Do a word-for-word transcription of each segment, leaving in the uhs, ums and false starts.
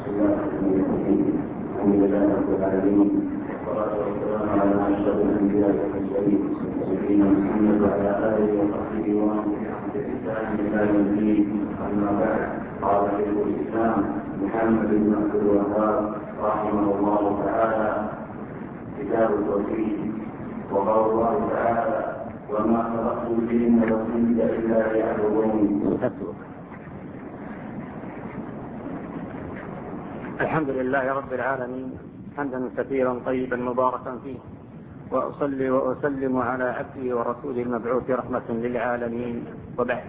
بسم الله الرحمن الرحيم. الحمد لله رب العالمين، والصلاة والسلام على أشرف الأنبياء والمرسلين سيدنا محمد وعلى آله وصحبه ومن تبعهم بإحسان إلى يوم الدين. أما بعد، قال شيخ الإسلام محمد بن عبد الوهاب رحمه الله تعالى: كتاب التوحيد. وقال الله تعالى: وما خلقت الجن والإنس إلا ليعبدون. الحمد لله رب العالمين، حمدا كثيرا طيبا مباركا فيه، وأصلي وأسلم على عبده ورسوله المبعوث رحمة للعالمين، وبعد.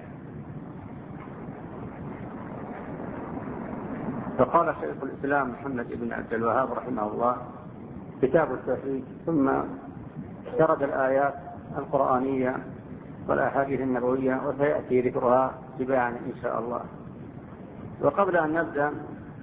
فقال شيخ الإسلام محمد بن عبد الوهاب رحمه الله: كتاب التوحيد. ثم سرد الآيات القرآنية والأحاديث النبوية، وسيأتي ذكرها تباعا إن شاء الله. وقبل أن نبدأ،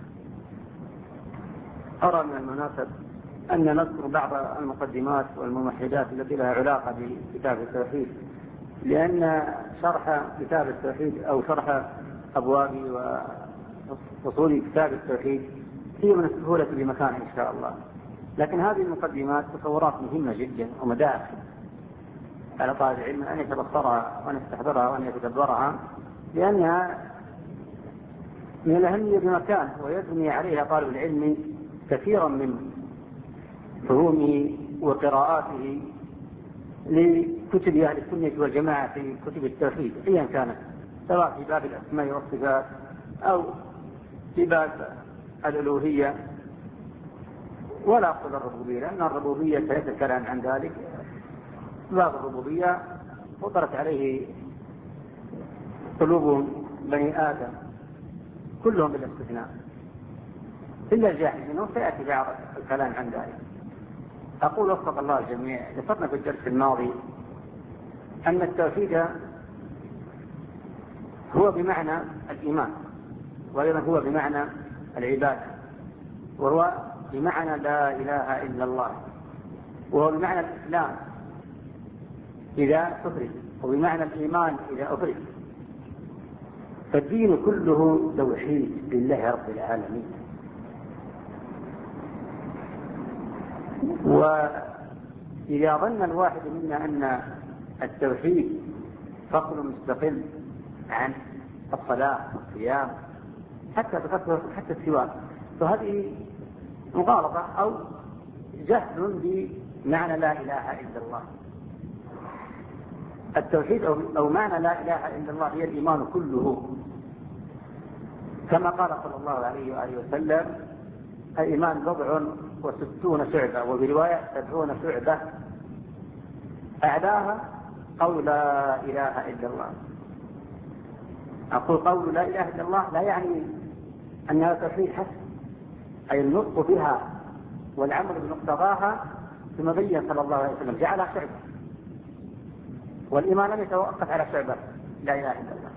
أرى من المناسب أن نذكر بعض المقدمات والممهدات التي لها علاقة بكتاب التوحيد، لأن شرح كتاب التوحيد أو شرح أبواب وفصول كتاب التوحيد هي من السهولة بمكان إن شاء الله، لكن هذه المقدمات تصورات مهمة جدا ومداخل على طالب العلم أن يتبصرها وأن يستحضرها وأن يتدبرها، لأنها من الأهمية بمكان، ويبني عليها طالب العلم كثيرا من فهومه وقراءاته لكتب أهل السنة والجماعة في كتب التوحيد أيا كانت، سواء في باب الأسماء والصفات أو في باب الألوهية، ولا أقصد الربوبية، لأن الربوبية سيأتي الكلام عن ذلك. باب الربوبية فطرت عليه قلوب بني آدم كلهم بلا استثناء إلا الجاحدين، وسيأتي بعض الكلام عن ذلك. أقول وفق الله الجميع، ذكرنا في الدرس الماضي أن التوحيد هو بمعنى الإيمان، وأيضا هو بمعنى العبادة، وهو بمعنى لا إله إلا الله، وهو بمعنى الإسلام إذا أفرد، وبمعنى الإيمان إذا أفرد. فالدين كله توحيد لله رب العالمين. وإذا ظن الواحد منا أن التوحيد فصل مستقل عن الصلاة والصيام حتى تفكر حتى السواك، فهذه مغالطة أو جهل بمعنى لا إله إلا الله. التوحيد أو معنى لا إله إلا الله هي الإيمان كله، كما قال صلى الله عليه وآله وسلم: الإيمان بضع وستون شعبة، وبرواية سبعون شعبة، أعلاها قول لا إله إلا الله. أقول قول لا إله إلا الله لا يعني أنها توحيد حسب، أي النطق بها والعمل بمقتضاها، ثم بين صلى الله عليه وسلم جعلها شعبة، والإيمان لم يتوقف على شعبة لا إله إلا الله.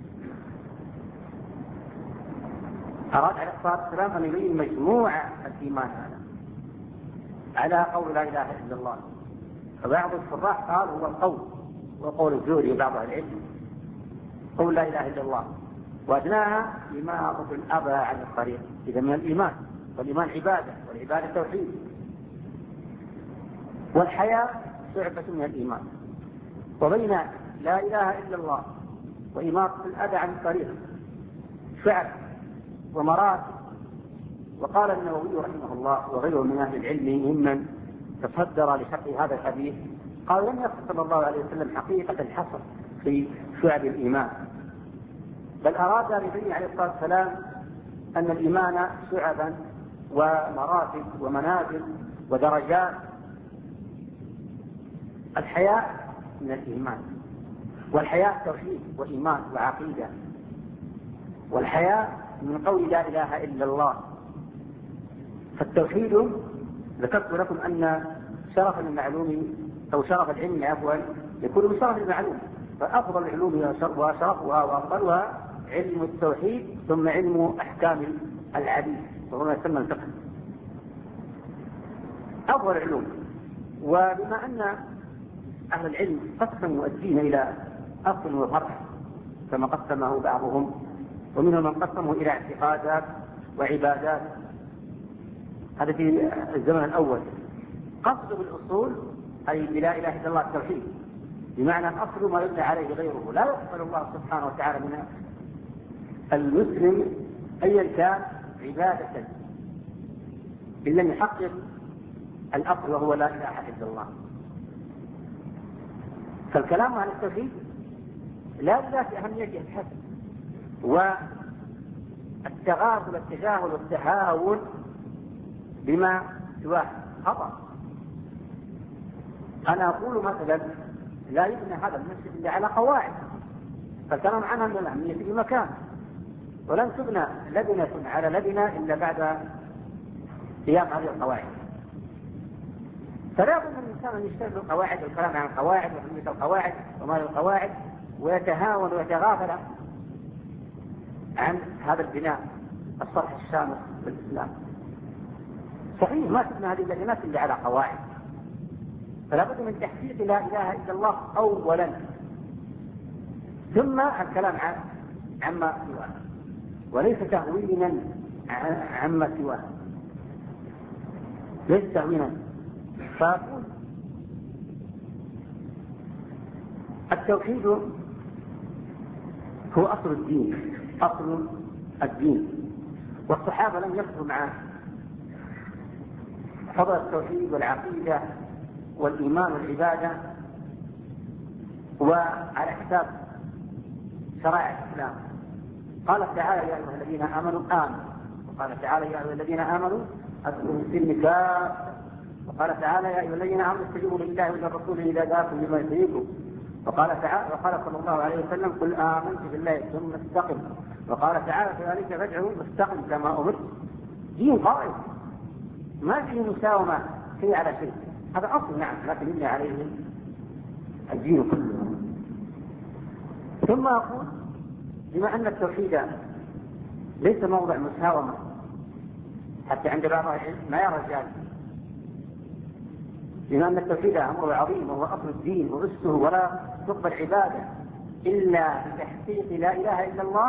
أراد عليه الصلاة والسلام أن يبين مجموعة الإيمان هذا على قول لا إله إلا الله. فبعض الشراح قال هو القول، وقول الزهري وبعض العلم قول لا إله إلا الله، وأدناها إماطة الأذى عن الطريق. إذا من الإيمان، والإيمان عبادة، والعبادة توحيد، والحياة شعبة من الإيمان. وبين لا إله إلا الله وإماطة الأذى عن الطريق شعب ومراتب. وقال النووي رحمه الله وغيره من أهل العلم ممن تصدر لشرح هذا الحديث، قال لم يقصد صلى الله عليه وسلم حقيقة الحصر في شعب الإيمان، بل أراد أن يبين عليه الصلاة والسلام أن الإيمان شعبا ومراتب ومنازل ودرجات. الحياة من الإيمان، والحياة توحيد وإيمان وعقيدة، والحياة من قول لا إله إلا الله. فالتوحيد ذكرت لكم أن شرف المعلوم أو شرف العلم عفوا يكون بشرف المعلوم، فأفضل العلوم وشرفها وأفضلها علم التوحيد، ثم علم أحكام الحديث وهو ما يسمى الفقه، أفضل العلوم. وبما أن أهل العلم قسموا الدين إلى أصل وفرع كما قسمه بعضهم، ومنهم من قسمه إلى اعتقادات وعبادات. هذا في الزمن الأول. قصد بالأصول أي بلا إله إلا الله التوحيد، بمعنى الأصل ما يبنى عليه غيره. لا يقبل الله سبحانه وتعالى من المسلم أيا كان عبادة إن لم يحقق الأصل وهو لا إله إلا الله. فالكلام عن التوحيد لا ذات أهميته الحسن، والتغافل والتجاهل والتهاون بما سواه خطأ. أنا أقول مثلا لا يبنى هذا المسجد إلا على قواعد، فالكلام عنها من الأهمية في مكان، ولن تبنى لبنة على لبنة إلا بعد قيام هذه القواعد. فلا بد من الإنسان أن يشتغل القواعد والكلام عن القواعد وأهمية القواعد وما القواعد، ويتهاون ويتغافل عن هذا البناء الصرح الشامل بالإسلام. صحيح ما تبنى هذه اللبنات إلا على قواعد، فلا بد من تحقيق لا إله إلا الله أولا، ثم الكلام عن عما سواه، وليس تهوينا عما سواه، ليس تهوينا. فأقول التوحيد هو أصل الدين، أصل الدين، والصحابة لم يكفروا مع فضل التوحيد والعقيدة والإيمان والعبادة وعلى حساب شرائع الإسلام. قال تعالى يا أيها الذين آمنوا آمنوا، وقال تعالى يا أيها الذين آمنوا أدخلوا في السلم كافة، وقال تعالى يا أيها الذين آمنوا استجيبوا لله وللرسول إذا دعاكم لما يحييكم، وقال تعالى وقال صلى الله عليه وسلم قل آمنت بالله ثم استقم، وقال تعالى كذلك فادعوا واستقم كما أمرت. دين قائم ما فيه مساومة شيء على شيء، هذا أصل نعم، لكن يبنى عليه الدين كله. ثم أقول بما أن التوحيد ليس موضع مساومة حتى عند بعض العلم ما يرى ذلك، بما أن التوحيد أمر عظيم وهو أصل الدين وأسسه، ولا تقبل عبادة إلا بتحقيق لا إله إلا الله،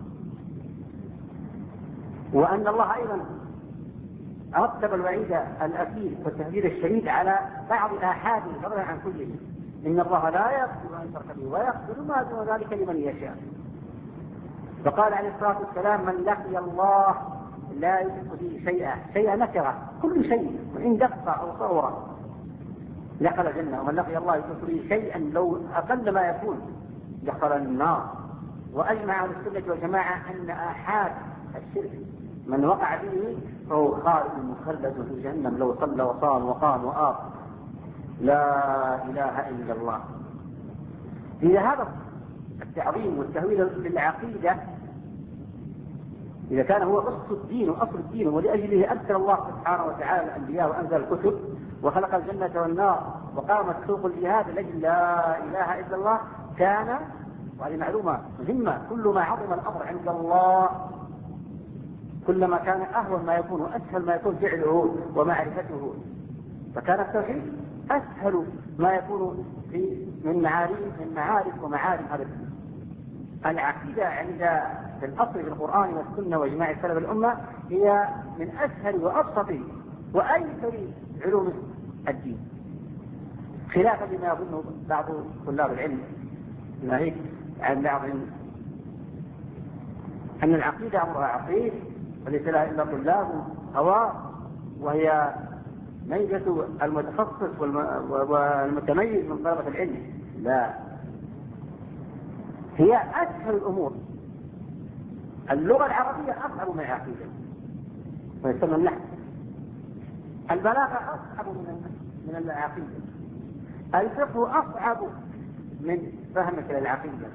وأن الله أيضا رتب الوعيد الأكيد والتهديد الشديد على بعض الآحاد فضلا عن كل شيء. إن الله لا يغفر أن يشرك به ويغفر ما دون ذلك لمن يشاء. فقال عليه الصلاة والسلام من لقي الله لا يشرك به شيئا، شيئا نكره كل شيء وإن دقة أو صورة دخل الجنة، ومن لقي الله يشرك به شيئا لو أقل ما يكون دخل النار. وأجمع أهل السنة والجماعة أن آحاد الشرك من وقع به فهو خالد مخلد في جهنم لو صلى وصام وقام وآخ لا إله إلا الله. إذا هذا التعظيم والتهويل للعقيدة إذا كان هو أصل الدين وأصل الدين ولأجله أرسل الله سبحانه وتعالى الأنبياء وأنزل الكتب وخلق الجنة والنار وقامت سوق الجهاد لأجل لا إله إلا الله، كان وهذه معلومة مهمة كل ما عظم الأمر عند الله كلما كان أهون ما يكون وأسهل ما يكون فعله ومعرفته. فكان التوحيد أسهل ما يكون في من معارف من معارف ومعارف هذا العقيدة. عند الأصل في القرآن والسنة وإجماع سلف الأمة هي من أسهل وأبسط وأيسر علوم الدين، خلافا لما يظن بعض طلاب العلم ناهيك عن بعض أن العقيدة أمرها عقيد وليس لها إلا طلاب هواء، وهي ميزة المتخصص والمتميز من طلبة العلم. لا، هي أسهل الأمور. اللغة العربية أصعب من العقيدة ويسمى النحو. البلاغة أصعب من العقيدة. الفقه أصعب من فهمك للعقيدة.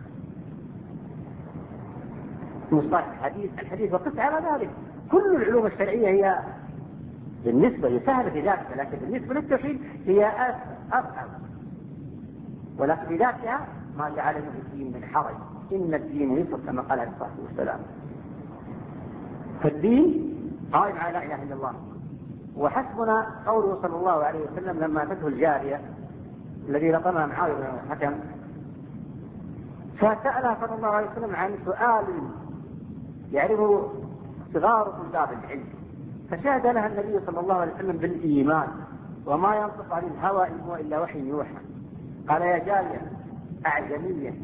مصطلح الحديث الحديث وقس على ذلك. كل العلوم الشرعية هي بالنسبة هي سهلة في ذاتها، لكن بالنسبة للتوحيد هي أصعب، ولكن في ذاتها ما جعل في الدين من حرج، إن الدين يسر كما قال عليه الصلاة والسلام. فالدين قائم على لا إله إلا الله. وحسبنا قوله صلى الله عليه وسلم لما أتته الجارية الذي لقمها معاوية بن الحكم فسألها صلى الله عليه وسلم عن سؤال يعرفه صغار طلاب العلم، فشهد لها النبي صلى الله عليه وسلم بالإيمان، وما ينطق عن الهوى إن هو إلا وحي يوحى. قال: يا جارية أعجمية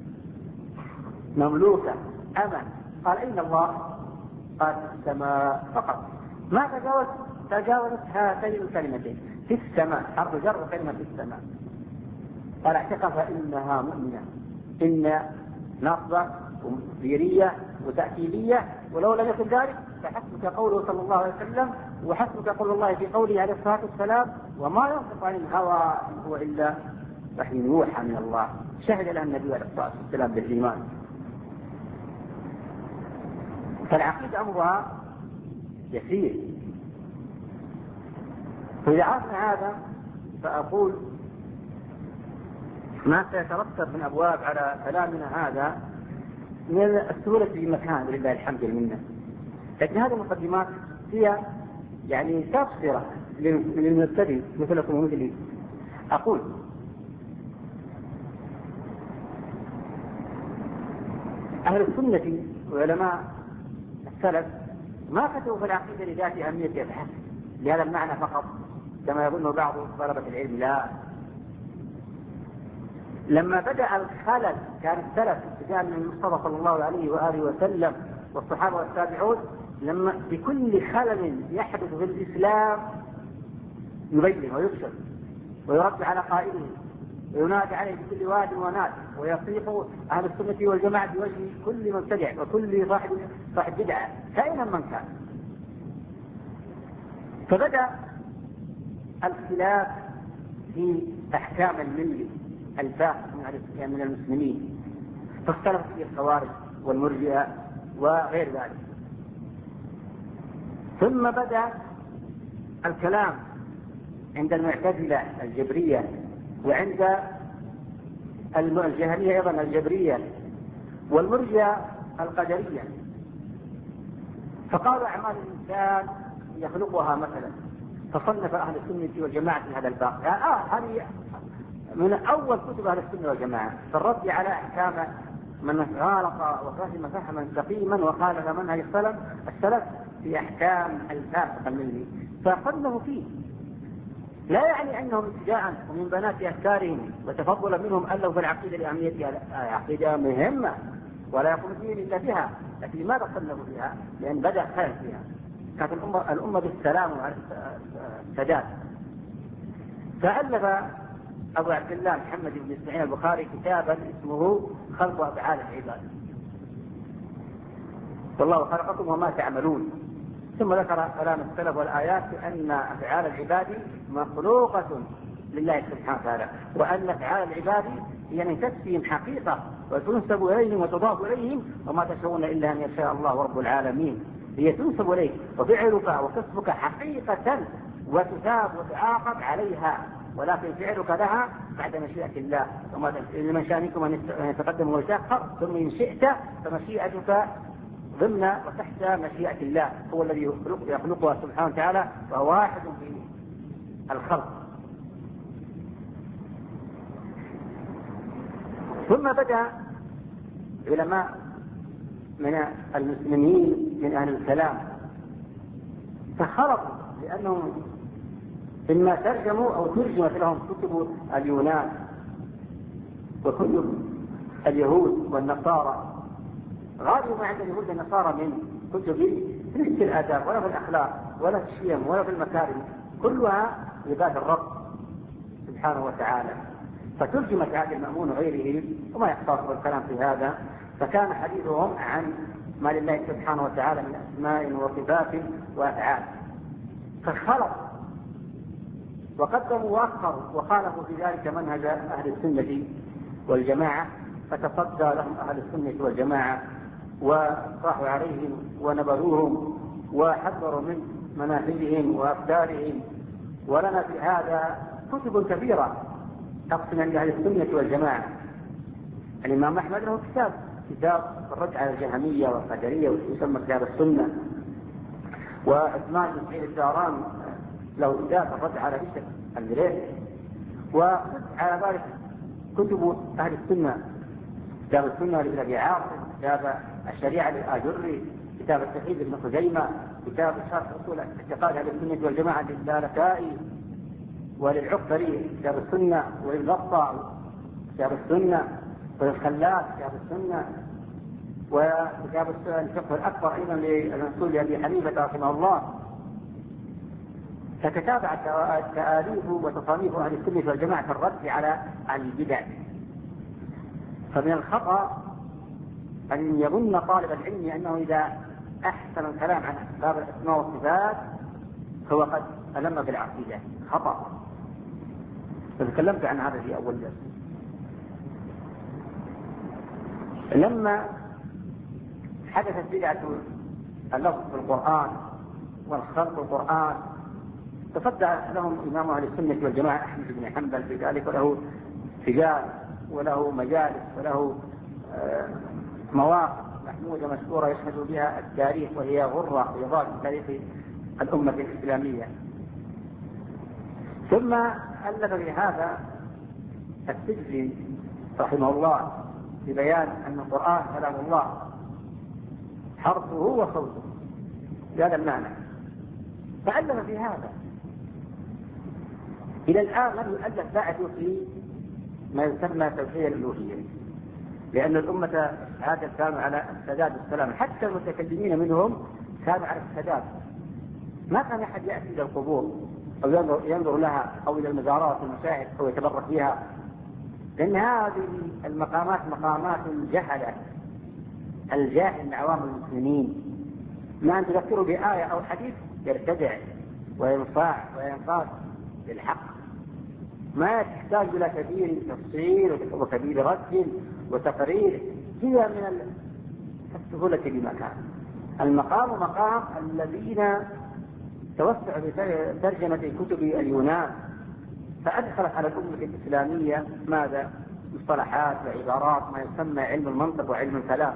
مملوكة أما. قال: أين الله؟ قال: في السماء فقط. ما تجاوز تجاوزت هاتين الكلمتين، في السماء، حرف جر كلمة في السماء. قال: اعتقد فإنها مؤمنة. إن نصبة ومديرية وتأكيدية، ولو لم يكن ذلك فحسبك قوله صلى الله عليه وسلم، وحسبك قول الله في قوله عليه الصلاة والسلام: وما ينطق عن الهوى إن هو إلا وحي يوحى من الله. شهد لها النبي عليه الصلاة والسلام بالإيمان. فالعقيدة أمرها يسير. فإذا عرفنا هذا فأقول ما سيترتب من أبواب على كلامنا هذا من السهولة في مكان، لله الحمد لله. لكن هذه المقدمات هي يعني تبصرة للمبتدئ مثلكم ومثلي. أقول: أهل السنة وعلماء السلف ما كتبوا في العقيدة لذات أهمية الحق لهذا المعنى فقط كما يظن بعض طلبة العلم، لا. لما بدأ الخلل كان السلف ابتداء من المصطفى صلى الله عليه وآله وسلم والصحابة والتابعون، لما بكل خلل يحدث في الإسلام يبين ويكشف ويرد على قائله وينادي عليه بكل واد وناد، ويصيح أهل السنة والجماعة بوجه كل مبتدع وكل صاحب صاحب بدعة كائنا من كان. فبدأ الخلاف في أحكام الملي الفاسد من المسلمين، فاختلف فيه الخوارج والمرجئة وغير ذلك. ثم بدأ الكلام عند المعتزلة الجبرية، وعند الجهمية أيضا الجبرية، والمرجئة القدرية. فقالوا أعمال الإنسان يخلقها مثلا، فصنف أهل السنة والجماعة في هذا الباب. آه هذه من أول كتب أهل السنة والجماعة في الرد على أحكام من غالط وفهم فهما سقيما وخالف منهج السلف السلف في أحكام الفاسقة منه، فصنفوا فيه. لا يعني أنهم ابتداء ومن بنات أفكارهم وتفضلا منهم ألوا في العقيدة لأهميتها، عقيدة مهمة ولا يقوم الدين إلا بها، لكن لماذا صنفوا فيها؟ لأن بدأ خير فيها، كانت الأمة, الأمة بالسلام والسداد. فألف أبو عبد الله محمد بن إسماعيل البخاري كتابا اسمه خلق أفعال العباد، والله خلقكم وما تعملون. ثم ذكر كلام السلف والآيات بأن أفعال العباد مخلوقة لله سبحانه وتعالى، وأن أفعال العباد هي من كسبهم حقيقة وتنسب إليهم وتضاف إليهم، وما تشاءون إلا أن يشاء الله رب العالمين. هي تنسب إليك وفعلك وكسبك حقيقة وتثاب وتعاقب عليها، ولكن فعلك لها بعد مشيئة الله. وما لمن شاء منكم أن يتقدم ويتأخر، ثم إن شئت فمشيئتك ضمن وتحت مشيئة الله، هو الذي يخلقها سبحانه وتعالى، وهو واحد في الخلق. ثم بدأ علماء من المسلمين من أهل الكلام فخلطوا، لأنهم إما ترجموا أو ترجمت لهم كتب اليونان وكتب اليهود والنصارى. غالبا ما عند اليهود والنصارى من كتب ليس في الآداب ولا في الأخلاق ولا في الشيم ولا في المكارم، كلها عباد الرب سبحانه وتعالى. فترجمت هذه المأمون وغيره، وما يختصر الكلام في هذا، فكان حديثهم عن ما لله سبحانه وتعالى من أسماء وصفات وأفعال. فخلط وقدموا وأخروا وخالفوا في ذلك منهج أهل السنة والجماعة، فتصدى لهم أهل السنة والجماعة وصاحوا عليهم ونبذوهم وحذروا من مناهجهم وأفكارهم. ولنا في هذا كتب كثيرة تقسم عند أهل السنة والجماعة. الإمام أحمد له كتاب كتاب الرد على الجهمية والقدرية ويسمى كتاب السنة، وعثمان بن سعيد الداراني له كتاب الرد على بشر المريسي، وخذ على ذلك كتب أهل السنة، كتاب السنة لابن أبي عاصم، كتاب الشريعة للآجري، كتاب التوحيد ابن خزيمة، كتاب شرح أصول اعتقاد أهل السنة والجماعة للدارقطني وللعقبري كتاب السنة، وللغطاء كتاب السنة، وللخلاف كتاب السنة، وكتاب الفقه الأكبر أيضا للمنصور لأبي حنيفة رحمه الله. فتتابع تآليف وتصانيف أهل السنة والجماعة في الرد على البدع. فمن الخطأ أن يظن طالب العلم أنه إذا أحسن الكلام عن باب الأسماء والصفات هو قد ألم بالعقيدة. خطأ. فتكلمت عن هذا في أول درس. لما حدثت بدعة اللفظ في القرآن والخلق في القرآن تصدى لهم إمام أهل السنة والجماعة أحمد بن حنبل في ذلك، وله سجال وله مجالس وله مواقف محمودة مشهورة يشهد بها التاريخ، وهي غرة يضاء في تاريخ الأمة الإسلامية. ثم ألف بهذا السجزي رحمه الله في بيان أن القرآن كلام الله حرفه وصوته بهذا المعنى، فألف في هذا. إلى الآن لم يؤلف بعد في ما يسمى توحيد الألوهية، لأن الأمة هذا كانوا على السداد والسلام، حتى المتكلمين منهم كانوا على السداد. ما كان أحد يأتي إلى القبور أو ينظر, ينظر لها أو إلى المزارات والمشاهد أو يتبرك بها، لأن هذه المقامات مقامات الجهلة الجاهل من عوام المسلمين. ما أن تذكروا بآية أو حديث يرتدع وينصاع وينقاد للحق، ما تحتاج إلى كبير تفصيل وكبير رد وتقرير، هي من السهولة بمكان. المقام مقام الذين توسعوا بترجمة كتب اليونان، فأدخلت على الأمة الإسلامية ماذا؟ مصطلحات وعبارات ما يسمى علم المنطق وعلم الكلام،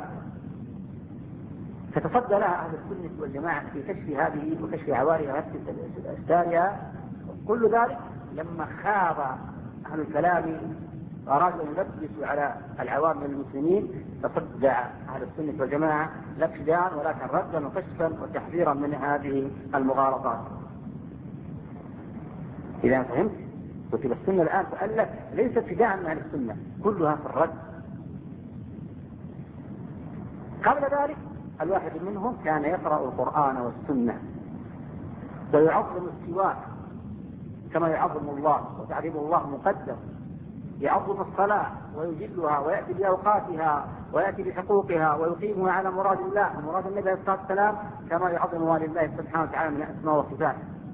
فتصدى لها أهل السنة والجماعة في كشف هذه وكشف عوارها أستارها. كل ذلك لما خاض أهل الكلام أرادوا أن يلبسوا على العوام من المسلمين، تصدع أهل السنة والجماعة لا ابتداء ولكن ردا وكشفا وتحذيرا من هذه المغالطات. إذا فهمت كتب السنة الآن تؤلف ليس ابتداء من أهل السنة، كلها في الرد. قبل ذلك الواحد منهم كان يقرأ القرآن والسنة ويعظم السواك كما يعظم الله، وتعظيم الله مقدم. يعظم الصلاة ويجلها ويأتي بأوقاتها ويأتي بحقوقها ويقيمها على مراد الله ومراد النبي صلى الله عليه وسلم كما يعظم والي الله سبحانه وتعالى من الأسماء والصفات.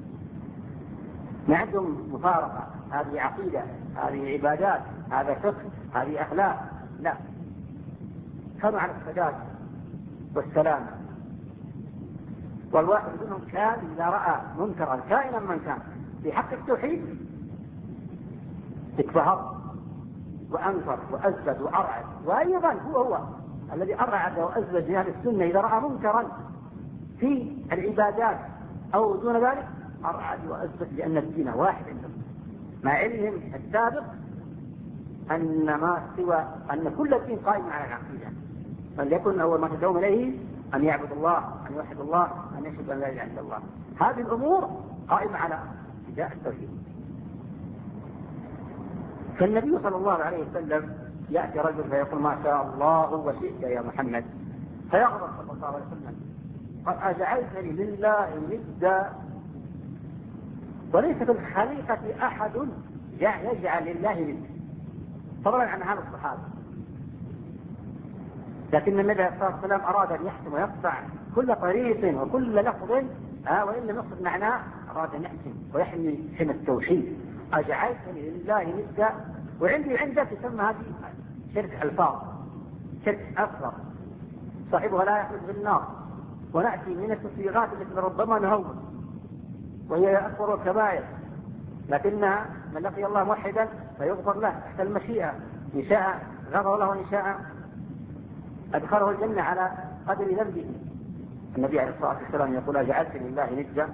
ما عندهم مفارقة، هذه عقيدة، هذه عبادات، هذا فقه، هذه أخلاق، لا، كانوا على السداد والسلام. والواحد منهم كان إذا رأى منكرا كائنا من كان في حق التوحيد اكبهر وأنكر وأزد وأرعد، وأيضا هو هو الذي أرعد وأزد من أهل السنة إذا رأى منكرا في العبادات أو دون ذلك أرعد وأزد، لأن الدين واحد عندهم، مع علمهم السابق أن ما سوى أن كل الدين قائم على العقيدة، فليكن أول ما تدعون إليه أن يعبد الله، أن يوحد الله، أن يشهد أن لا إله إلا الله. هذه الأمور قائمة على ابتداء التوحيد. فالنبي صلى الله عليه وسلم يأتي رجل فيقول ما شاء الله وشئت يا محمد، فيغضب صلى الله عليه وسلم قد أجعلتني لله ندا، وليس في الخليقة أحد يجعل لله ندا، فضلا عن هذا الصحابة. لكن النبي صلى الله عليه وسلم أراد أن يحكم ويقطع كل طريق وكل لفظ آه وإن لم يقصد معناه، أراد أن يحكم ويحمي حمى التوحيد. أجعلتني لله ندا، وعندي عندك تسمى هذه شرك ألفاظ، شرك أصغر صاحبها لا يخلد بالنار، ونأتي من التصويغات التي ربما نهون وهي أكبر الكبائر، لكنها من لقي الله موحدا فيغفر له تحت المشيئة، إن شاء غفر له وإن شاء أدخله الجنة على قدر ذنبه. النبي عليه الصلاة والسلام يقول أجعلت لله ندا.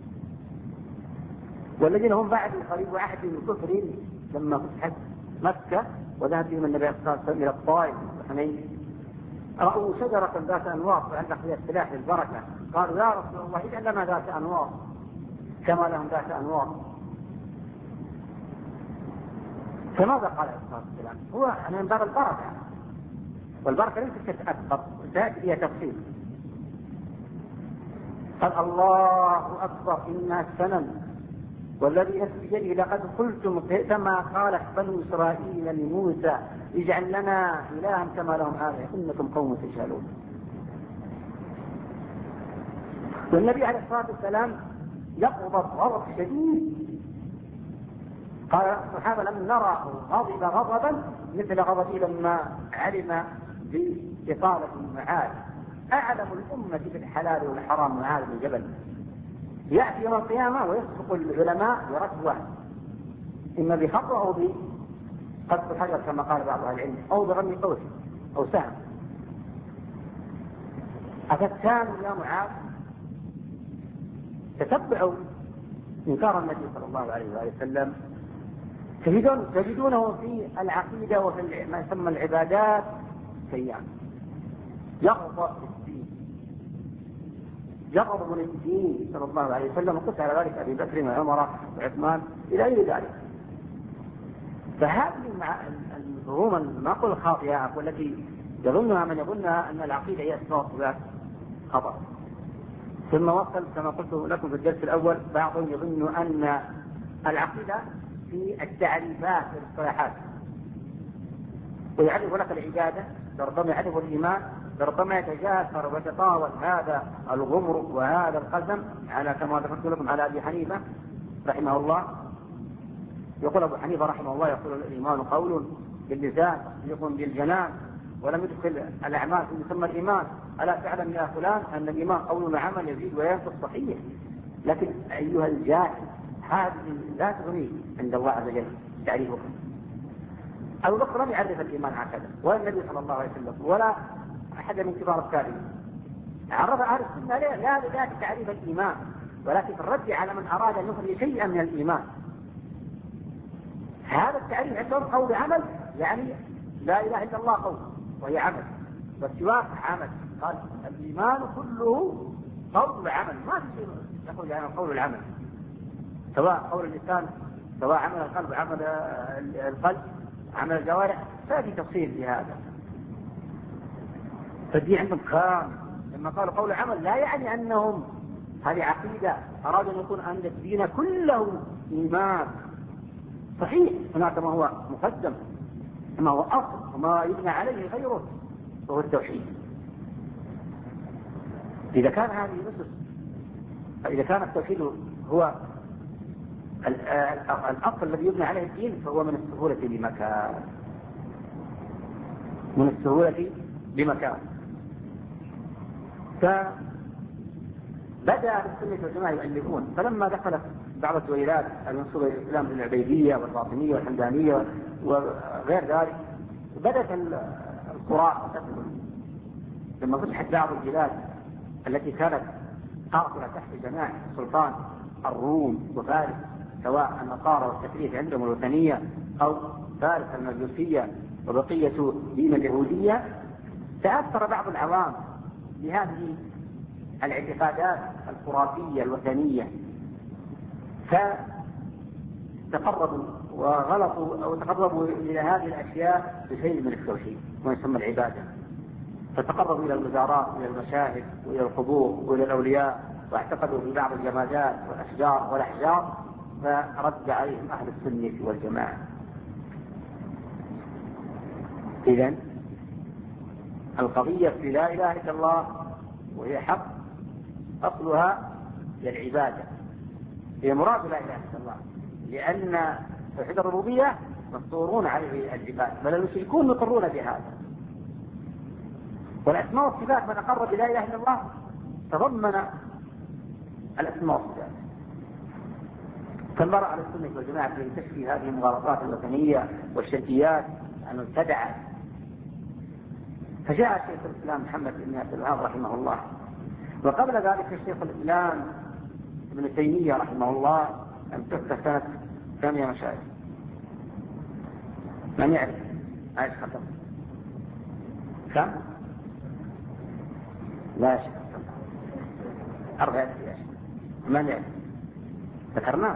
والذين هم بعد قريب عهد الكفر لما فتحت مكة وذهب بهم النبي عليه الصلاة والسلام إلى الطائف وحنين، رأوا شجرة ذات أنواط وعندك فيها السلاح للبركة، قالوا يا رسول الله اجعل لنا ذات أنواط كما لهم ذات أنواط. فماذا قال عليه الصلاة والسلام؟ هو من باب البركة، والبركة ليست تتأثر، تأتي فيها تفصيل. قال الله أكبر إنها السنن والذي نفسي بيده لقد قلتم كما قالت بنو إسرائيل لموسى اجعل لنا إلها كما لهم آلهة إنكم قوم تجهلون. والنبي عليه الصلاة والسلام يغضب غضب شديد. قال الصحابة لم نرى غضب غضبا مثل غضبه لما علم بإطالة المعاد. أعلم الأمة بالحلال والحرام معاذ بن جبل يأتي يوم القيامة ويسبق العلماء بركوة، إما بخطوة أو بقذف الحجر كما قال بعض أهل العلم، أو برمي قوس أو سهم. أفتان يا معاذ تتبعوا إنكار النبي صلى الله عليه وآله وسلم، تجدونه في العقيدة وفي ما يسمى العبادات سيئا، يغضب الدين، يغضب من الدين صلى الله عليه وسلم، وقلت على ذلك أبي بكر وعمر وعثمان إلى غير ذلك. فهذه المفهوم النقل الخاطئة والتي يظنها من يظنها أن العقيدة هي أسباب ذات خطأ. ثم وصل كما قلت لكم في الدرس الأول بعضهم يظن أن العقيدة في التعريفات والاصطلاحات، ويعرف لك العبادة، ربما يعرف الإيمان، ربما يتجاثر ويتطاول هذا الغمر وهذا القسم على كما ذكرت لكم على أبي حنيفة رحمه الله. يقول أبو حنيفة رحمه الله يقول الإيمان قول باللسان تصديق بالجنان ولم يدخل الأعمال في مسمى الإيمان. ألا تعلم يا فلان أن الإيمان قول وعمل يزيد وينقص صحيح. لكن أيها الجاهل هذه لا تغني عند الله عز وجل تعريفه. أبو بكر لم يعرف الإيمان هكذا، ولا النبي صلى الله عليه وسلم ولا أحد من كبار التابعين. عرف أهل السنة لا لذات تعريف الإيمان، ولكن الرد على من أراد أن يخرج شيئا من الإيمان. هذا التعريف عندهم قول عمل، يعني لا إله إلا الله قول وهي عمل، والسواك عمل. قال الإيمان كله قول وعمل، ما في شيء يخرج عن القول والعمل، سواء قول اللسان سواء عمل القلب عمل القلب عمل الجوارح، ففي تفصيل في هذا. فالدين عندهم كامل. لما قالوا قول عمل لا يعني أنهم هذه عقيدة، أرادوا أن يكون أن الدين كله إيمان. صحيح هناك ما هو مقدم، ما هو أصل وما يبنى عليه غيره وهو التوحيد. إذا كان هذه الأسس، إذا كان التوحيد هو الأصل الذي يبنى عليه الدين، فهو من السهولة بمكان، من السهولة بمكان. فبدأ السنة والجماعة يؤلفون، فلما دخلت بعض التويلات المنسوبة إلى الإسلام من العبيدية والباطنية والحمدانية وغير ذلك، بدأت القراء تدخل. لما فتحت بعض البلاد التي كانت قاصرة تحت جناح سلطان الروم وفارس، سواء النصارى والتكليف عندهم الوثنية أو فارس المجوسية وبقية دين اليهودية، تأثر بعض العوام بهذه الاعتقادات الخرافية الوثنية، فتقربوا وغلطوا أو تقربوا إلى هذه الأشياء بشيء من التوحيد ما يسمى العبادة. فتقربوا إلى الوزارات وإلى المشاهد وإلى القبور وإلى الأولياء، واعتقدوا في بعض الجمادات والأشجار والأحجار، فرد عليهم أهل السنة والجماعة. إذن القضية في لا إله إلا الله وهي حق، أصلها هي العبادة، هي مراد لا إله إلا الله، لأن توحيد الربوبية مفطورون عليه العباد، بل المشركون مقرون بهذا. والأسماء والصفات من أقر بلا إله إلا الله تضمن الأسماء والصفات. فالمرء على السنة والجماعة في تشفي هذه المغالطات الوثنية والشركيات المبتدعة. فجاء شيخ الإسلام محمد بن عبد الوهاب رحمه الله، وقبل ذلك الشيخ الإسلام ابن تيمية رحمه الله، أن تفتح سنة ثانية مشاهد. من يعرف؟ عايش خطر كم؟ لا شك. أربعة أشياء من يعني ذكرناه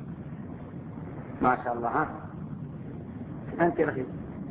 ما شاء الله. ها أنت رخيص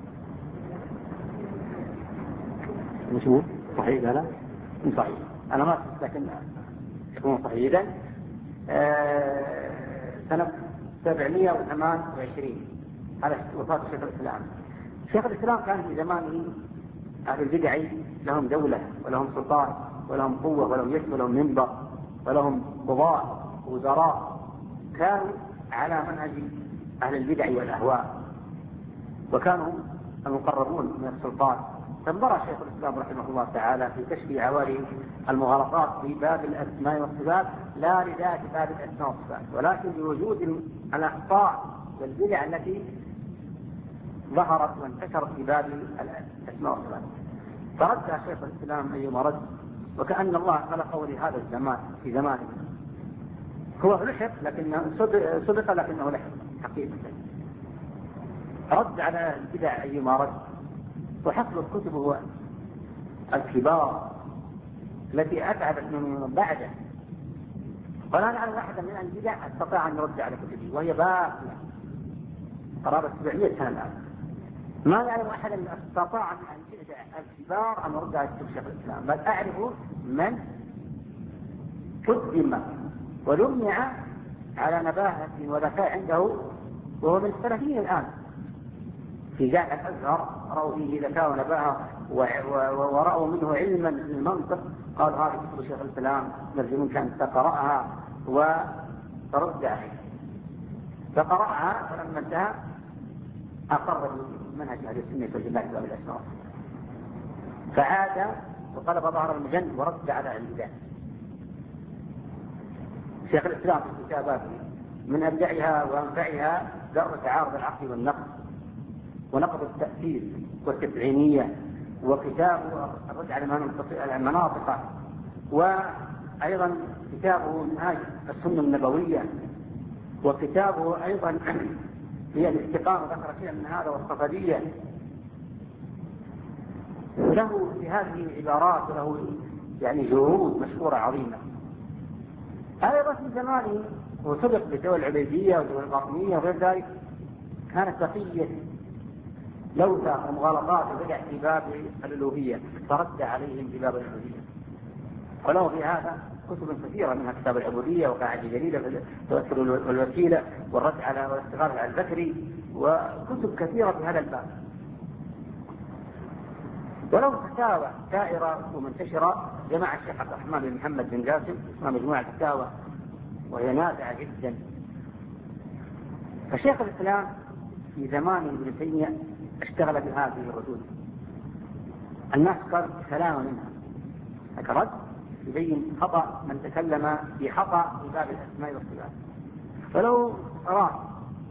مش هو صحيح؟ لا لا صحيح أنا ما أصدق لكن يكون صحيح. إذن آه سنة سبعمائة وثمانية وعشرين على وفاة شيخ الإسلام. شيخ الإسلام كان في زمانه أهل البدع لهم دولة ولهم سلطان ولهم قوة ولهم يد ولهم منبر ولهم قضاء وزراء، كانوا على منهج أهل البدع والأهواء وكانوا المقربون من السلطان. فانظر شيخ الإسلام رحمه الله تعالى في كشف عوالي المغالطات في باب الأسماء والصفات، لا لذات باب الأسماء والصفات ولكن لوجود الأخطاء والبدع التي ظهرت وانتشرت في باب الأسماء والصفات. فرد شيخ الإسلام أيما رد، وكأن الله خلقه لهذا الزمان في زمانه. هو لحق لكنه صدق لكنه لحق حقيقة. رد على البدع أيما رد، وحصلت كتبه الكبار التي أتعبت من بعده، ولا نعلم أحدا من البدع استطاع أن يرد على كتبه وهي باقية قرابة سبعمائة سنة الآن. ما نعلم أحدا استطاع من البدع الكبار أن يرد على كتب شيخ الإسلام، بل أعرف من قدم ولمع على نباهة وذكاء عنده وهو من السلفيين الآن في جامعة الأزهر، رأوا فيه ذكاء ونباهة ورأوا منه علما المنطق، قال هذه كتب شيخ الإسلام نرجو منك أن تقرأها وترد عليه. فقرأها فلما انتهى أقر منهج أهل السنة والجماعة في باب الأسماء، فعاد وقلب ظهر المجن ورد على البدع. شيخ الإسلام في كتاباته من أبدعها وأنفعها درء تعارض العقل والنقل ونقض التأثير والتسعينية، وكتاب الرد على المناطق، وأيضا كتابه منهاج السنة النبوية، وكتابه أيضا هي الاستقامة ذكر شيئا من هذا والصفدية. له في هذه العبارات له يعني جهود مشهورة عظيمة. أيضا في زمانه وسبق بالدول العبيدية والدول الفاطمية وغير ذلك كانت بقية لوثة ومغالطات وبدع في باب الألوهية، فرد عليهم في باب الألوهية. وله في هذا كتب كثيرة منها كتاب العبودية وقاعدة جديدة في التوسل والوسيلة والرد على والاستغاثة على الذكري، وكتب كثيرة في هذا الباب. ولو فتاوى دائرة ومنتشرة جمع الشيخ عبد الرحمن بن محمد بن قاسم اسمها مجموعة الفتاوى وهي نافعة جدا. فشيخ الإسلام في زمان ابن تيمية اشتغل بهذه الردود، الناس قال كلام منها رد يبين خطأ من تكلم في خطأ في باب الأسماء والصفات. فلو أراه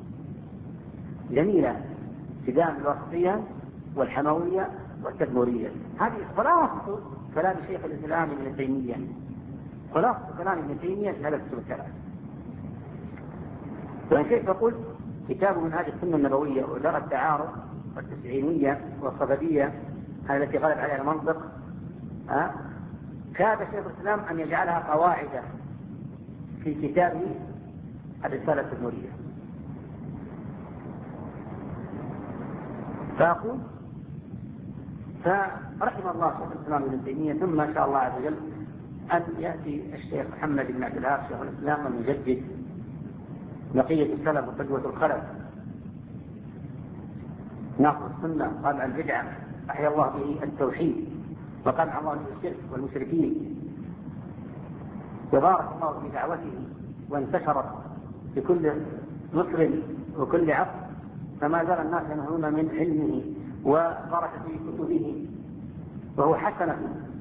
جميلة ابتداء الوسطية والحموية والتدمرية، هذه خلاصة كلام شيخ الإسلام ابن تيمية، خلاصة كلام ابن تيمية في هذا الكلام. وإن كيف يقول كتاب منهاج السنة النبوية ودرء التعارض والتسعينية والصفدية هذه التي غلب عليها المنطق، أه؟ كاد شيخ الإسلام أن يجعلها قواعد في كتابه الرسالة التدمرية. فأقول فرحم الله شيخ الإسلام ابن تيمية، ثم ما شاء الله عز وجل أن يأتي الشيخ محمد بن عبد الوهاب شيخ الإسلام المجدد بقية السلف وقدوة الخلف، ناصر السنة قال البدعة أحيا الله به التوحيد وقمع الله به الشرك والمشركين، وبارك الله في دعوته وانتشرت في كل مصر وكل عصر، فما زال الناس ينهون من علمه وبارك في كتبه، وهو حسنة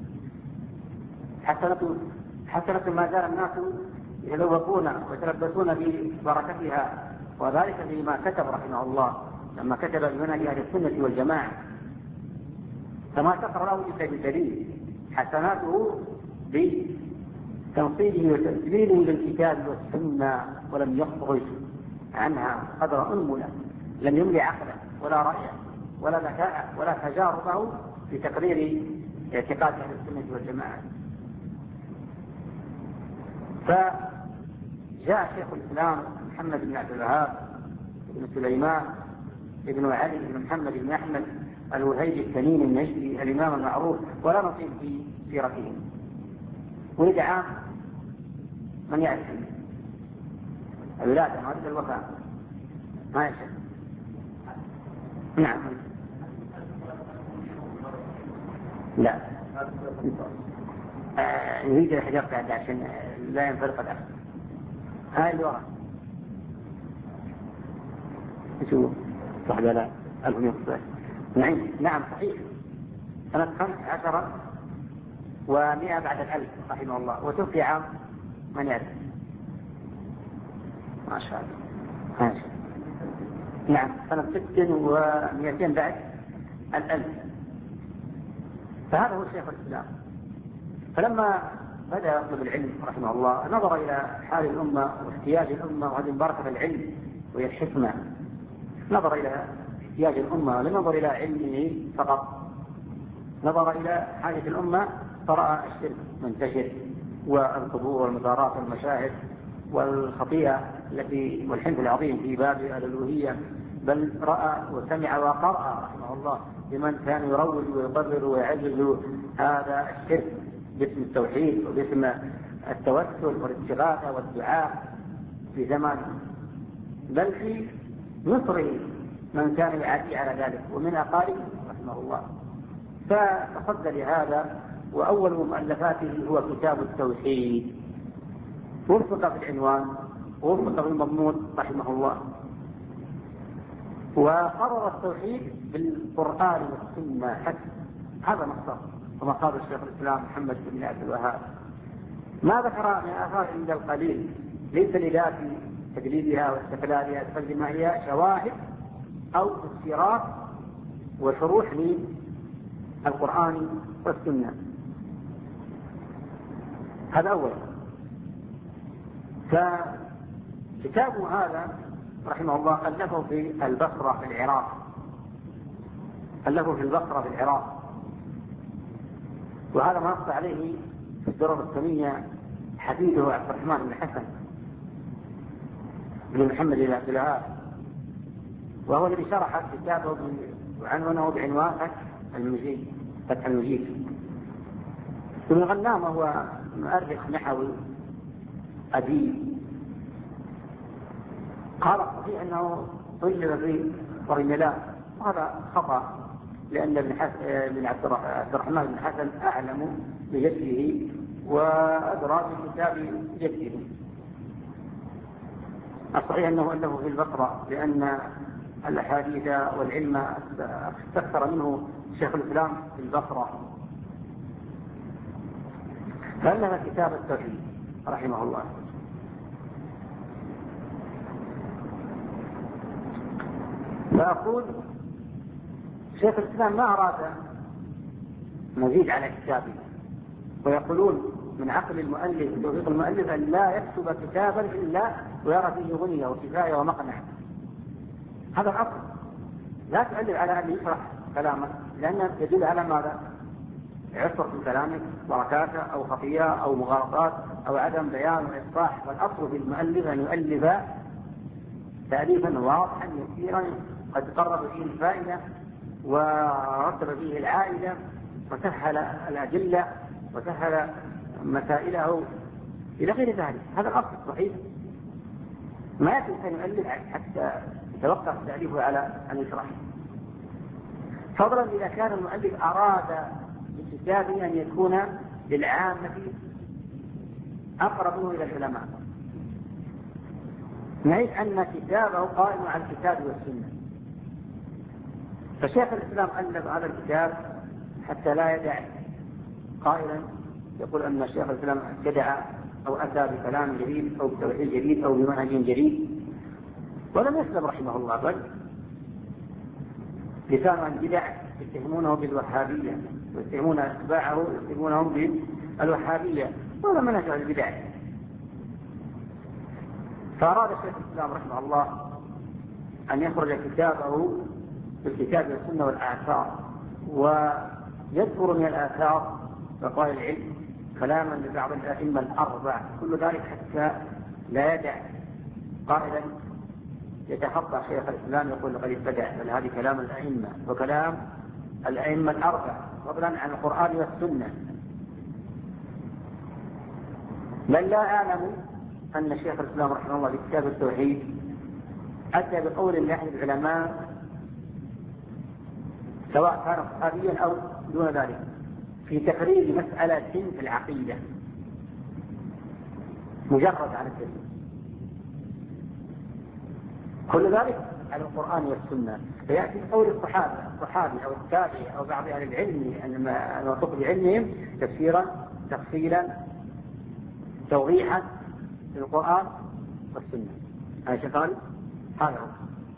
حسنة حسنة ما زال الناس يتذوقون ويتلبسون ببركتها، وذلك بما كتب رحمه الله لما كتب بمنهج أهل السنة والجماعة، فما سخر له إلا بالدليل، حسناته بتنصيبه وتسليله للكتاب والسنة، ولم يخرج عنها قدر أنملة، لم يملي عقله ولا رأيه ولا ذكاءه ولا تجاربه في تقرير اعتقاد أهل السنة والجماعة. فجاء شيخ الإسلام محمد بن عبد الوهاب بن سليمان بن علي بن محمد بن أحمد الوهيبي التميمي النجدي الإمام المعروف ولا نصيب في سيرته، ولد عام من يعرف الولادة ما الوفاة ما يشهد. نعم لا آه نريد الحجر بعد عشان لا ينفرق الأخ. هاي الورقة شو صح لا ألف ومئة نعم نعم صحيح سنة خمس عشر ومئة بعد الألف رحمه الله، وتوفي عام من يعرف ما شاء الله ما شاء الله. نعم سنة ست ومئتين بعد الألف. فهذا هو شيخ الإسلام. فلما بدأ يطلب العلم رحمه الله نظر إلى حال الأمة واحتياج الأمة، وهذه البركة في العلم وهي الحكمة. نظر إلى احتياج الأمة، لم ينظر إلى علمه فقط، نظر إلى حاجة الأمة فرأى الشرك منتشر والقبور والمزارات والمشاهد والخطيئة التي والحنث العظيم في باب الألوهية، بل رأى وسمع وقرأ رحمه الله لمن كان يروج ويقرر ويعزز هذا الشرك باسم التوحيد وباسم التوسل والاستغاثة والدعاء في زمان، بل في مصره من كان يعدي على ذلك ومن أقاربه رحمه الله. فتصدى لهذا، وأول مؤلفاته هو كتاب التوحيد، وفق في العنوان ووفق في المضمون رحمه الله، وقرر التوحيد بالقرآن والسنة حسب هذا مقصد ومقاصد الشيخ الإسلام محمد بن عبد الوهاب. ما ذكر من آثار إلا القليل، ليس لذات تجليدها واستقلالها، بل ما هي شواهد أو تفسيرات وشروح للقرآن والسنة. هذا أول. فكتابه هذا رحمه الله ألفه في البصرة في العراق، ألفه في البصرة في العراق، وهذا ما نص عليه في الدرر السنية حفيده عبد الرحمن بن حسن بن محمد بن عبد الوهاب، وهو الذي شرح كتابه وعنونه بعنوان فتح المجيد فتح المجيد. ابن غنام هو مؤرخ نحوي أديب، قال صحيح أنه طلب في ورملان، وهذا خطأ، لأن ابن عبد الرحمن بن حسن أعلم بجده وأدرى بكتاب جده. الصحيح أنه أنه في البصرة، لأن الأحاديث والعلم استكثر منه شيخ الإسلام في البصرة. فألف كتاب التوحيد رحمه الله. فأقول شيخ الإسلام ما أراد مزيد على كتابه، ويقولون من عقل المؤلف وتوفيق المؤلف أن لا يكتب كتابا إلا ويرى فيه غنية وكفاية ومقنع. هذا الأصل، لا تؤلف على أن يشرح كلامه، لأنه يدل على ماذا؟ عسر في كلامه، بركاته أو خطيئة أو مغالطات أو عدم بيان وإصلاح. والأصل في المؤلف أن يؤلف تأليفا واضحا يسيرا قد قرب فيه الفائدة ورتب فيه العائلة وسهل الأدلة وسهل مسائله إلى غير ذلك. هذا الأصل صحيح. ما يمكن أن يؤلف حتى يتوقف تأليفه على أن يشرح، فضلا إذا كان المؤلف أراد بكتابه أن يكون للعامة أقرب منه إلى العلماء، نعيد أن كتابه قائم على الكتاب والسنة. فشيخ الإسلام ألف هذا الكتاب حتى لا يدع قائلا يقول أن شيخ الإسلام ابتدع أو أتى بكلام جديد أو بتوحيد جديد أو بمنهج جديد، ولم يسلم رحمه الله، بل لسان البدع يتهمونه بالوهابية ويتهمون أتباعه يتهمونهم بالوهابية، ولا منهج البدع. فأراد شيخ الإسلام رحمه الله أن يخرج كتابه بالكتاب والسنة والآثار، ويذكر من الآثار بقايا العلم كلاما لبعض الأئمة الأربع، كل ذلك حتى لا يدع قائلا يتخطى شيخ الإسلام يقول لقد ابتدع، بل هذه كلام الأئمة وكلام الأئمة الأربع فضلا عن القرآن والسنة. بل لا أعلم أن شيخ الإسلام رحمه الله في كتاب التوحيد أتى بقول لأحد العلماء سواء كان صحابيا أو دون ذلك في تقرير مسألة في العقيدة مجرد عن الدليل، كل ذلك على القرآن والسنة. فيأتي قول الصحابة الصحابي أو التابعي أو بعض أهل العلم أن نطق بعلمهم تفسيرا تفصيلا توضيحا في القرآن والسنة. هذا شيء قال هذا هو.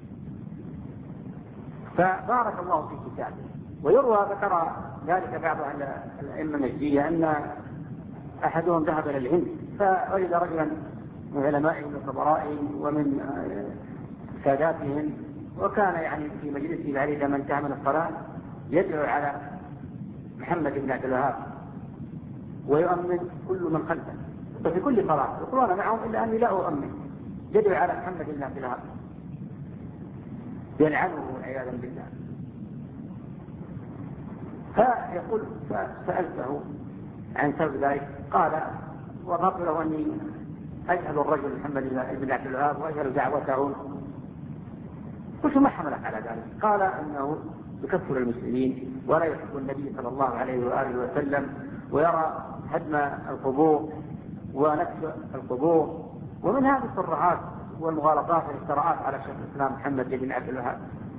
فبارك الله في كتابه. ويروى ذكر ذلك بعض الأئمة النجدية أن أحدهم ذهب إلى الهند فوجد رجلا من علمائهم وكبرائهم ومن ساداتهم، وكان يعني في مجلسه بعد ما انتهى من الصلاة يدعو على محمد بن عبد الوهاب ويؤمن كل من خلفه، ففي كل صلاة يقولون معهم إلا أني لا أؤمن، يدعو على محمد بن عبد الوهاب يلعنه عياذا بالله. فيقول فسألته عن سبب ذلك قال وضربت له أني أجهل الرجل محمد بن عبد الوهاب وأجهل دعوته. قلت ما حملك على ذلك؟ قال أنه يكفر المسلمين ولا يحب النبي صلى الله عليه وآله وسلم ويرى هدم القبور ونكس القبور، ومن هذه الصراحات والمغالطات والافتراءات على شيخ الإسلام محمد بن عبد الوهاب.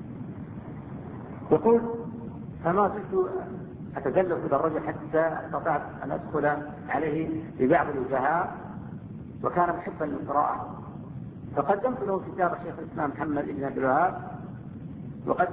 يقول فما زلت أتزلف إلى الرجل حتى استطعت أن أدخل عليه ببعض الوجهاء وكان محبا للقراءة، فقدمت له كتاب شيخ الإسلام محمد بن عبد الوهاب وقد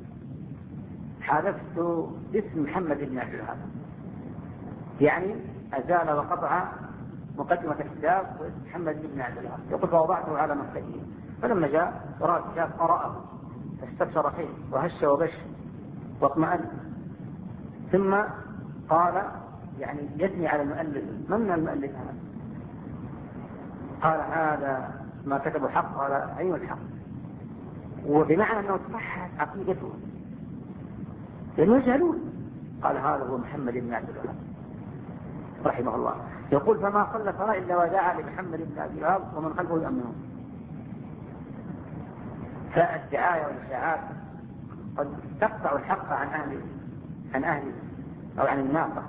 حذفت اسم محمد بن عبد الوهاب، يعني أزال وقطع مقدمة الكتاب واسم محمد بن عبد الوهاب. يقول فوضعته على مكتبه، فلما جاء قرأ الكتاب قرأه فاستبشر خير وهش وبش واطمأن، ثم قال يعني يثني على المؤلف من المؤلف هذا؟ قال هذا ما كتبه حق. قال أين الحق؟ وبمعنى أنه صحت عقيدته لأنه يجهلون. قال هذا هو محمد بن عبد الوهاب رحمه الله. يقول فما صلى صلاة إلا ودعا لمحمد بن عبد الوهاب ومن خلفه يؤمنون. فالدعاية والإشاعات قد تقطع الحق عن أهله عن أهله أو عن الناقة.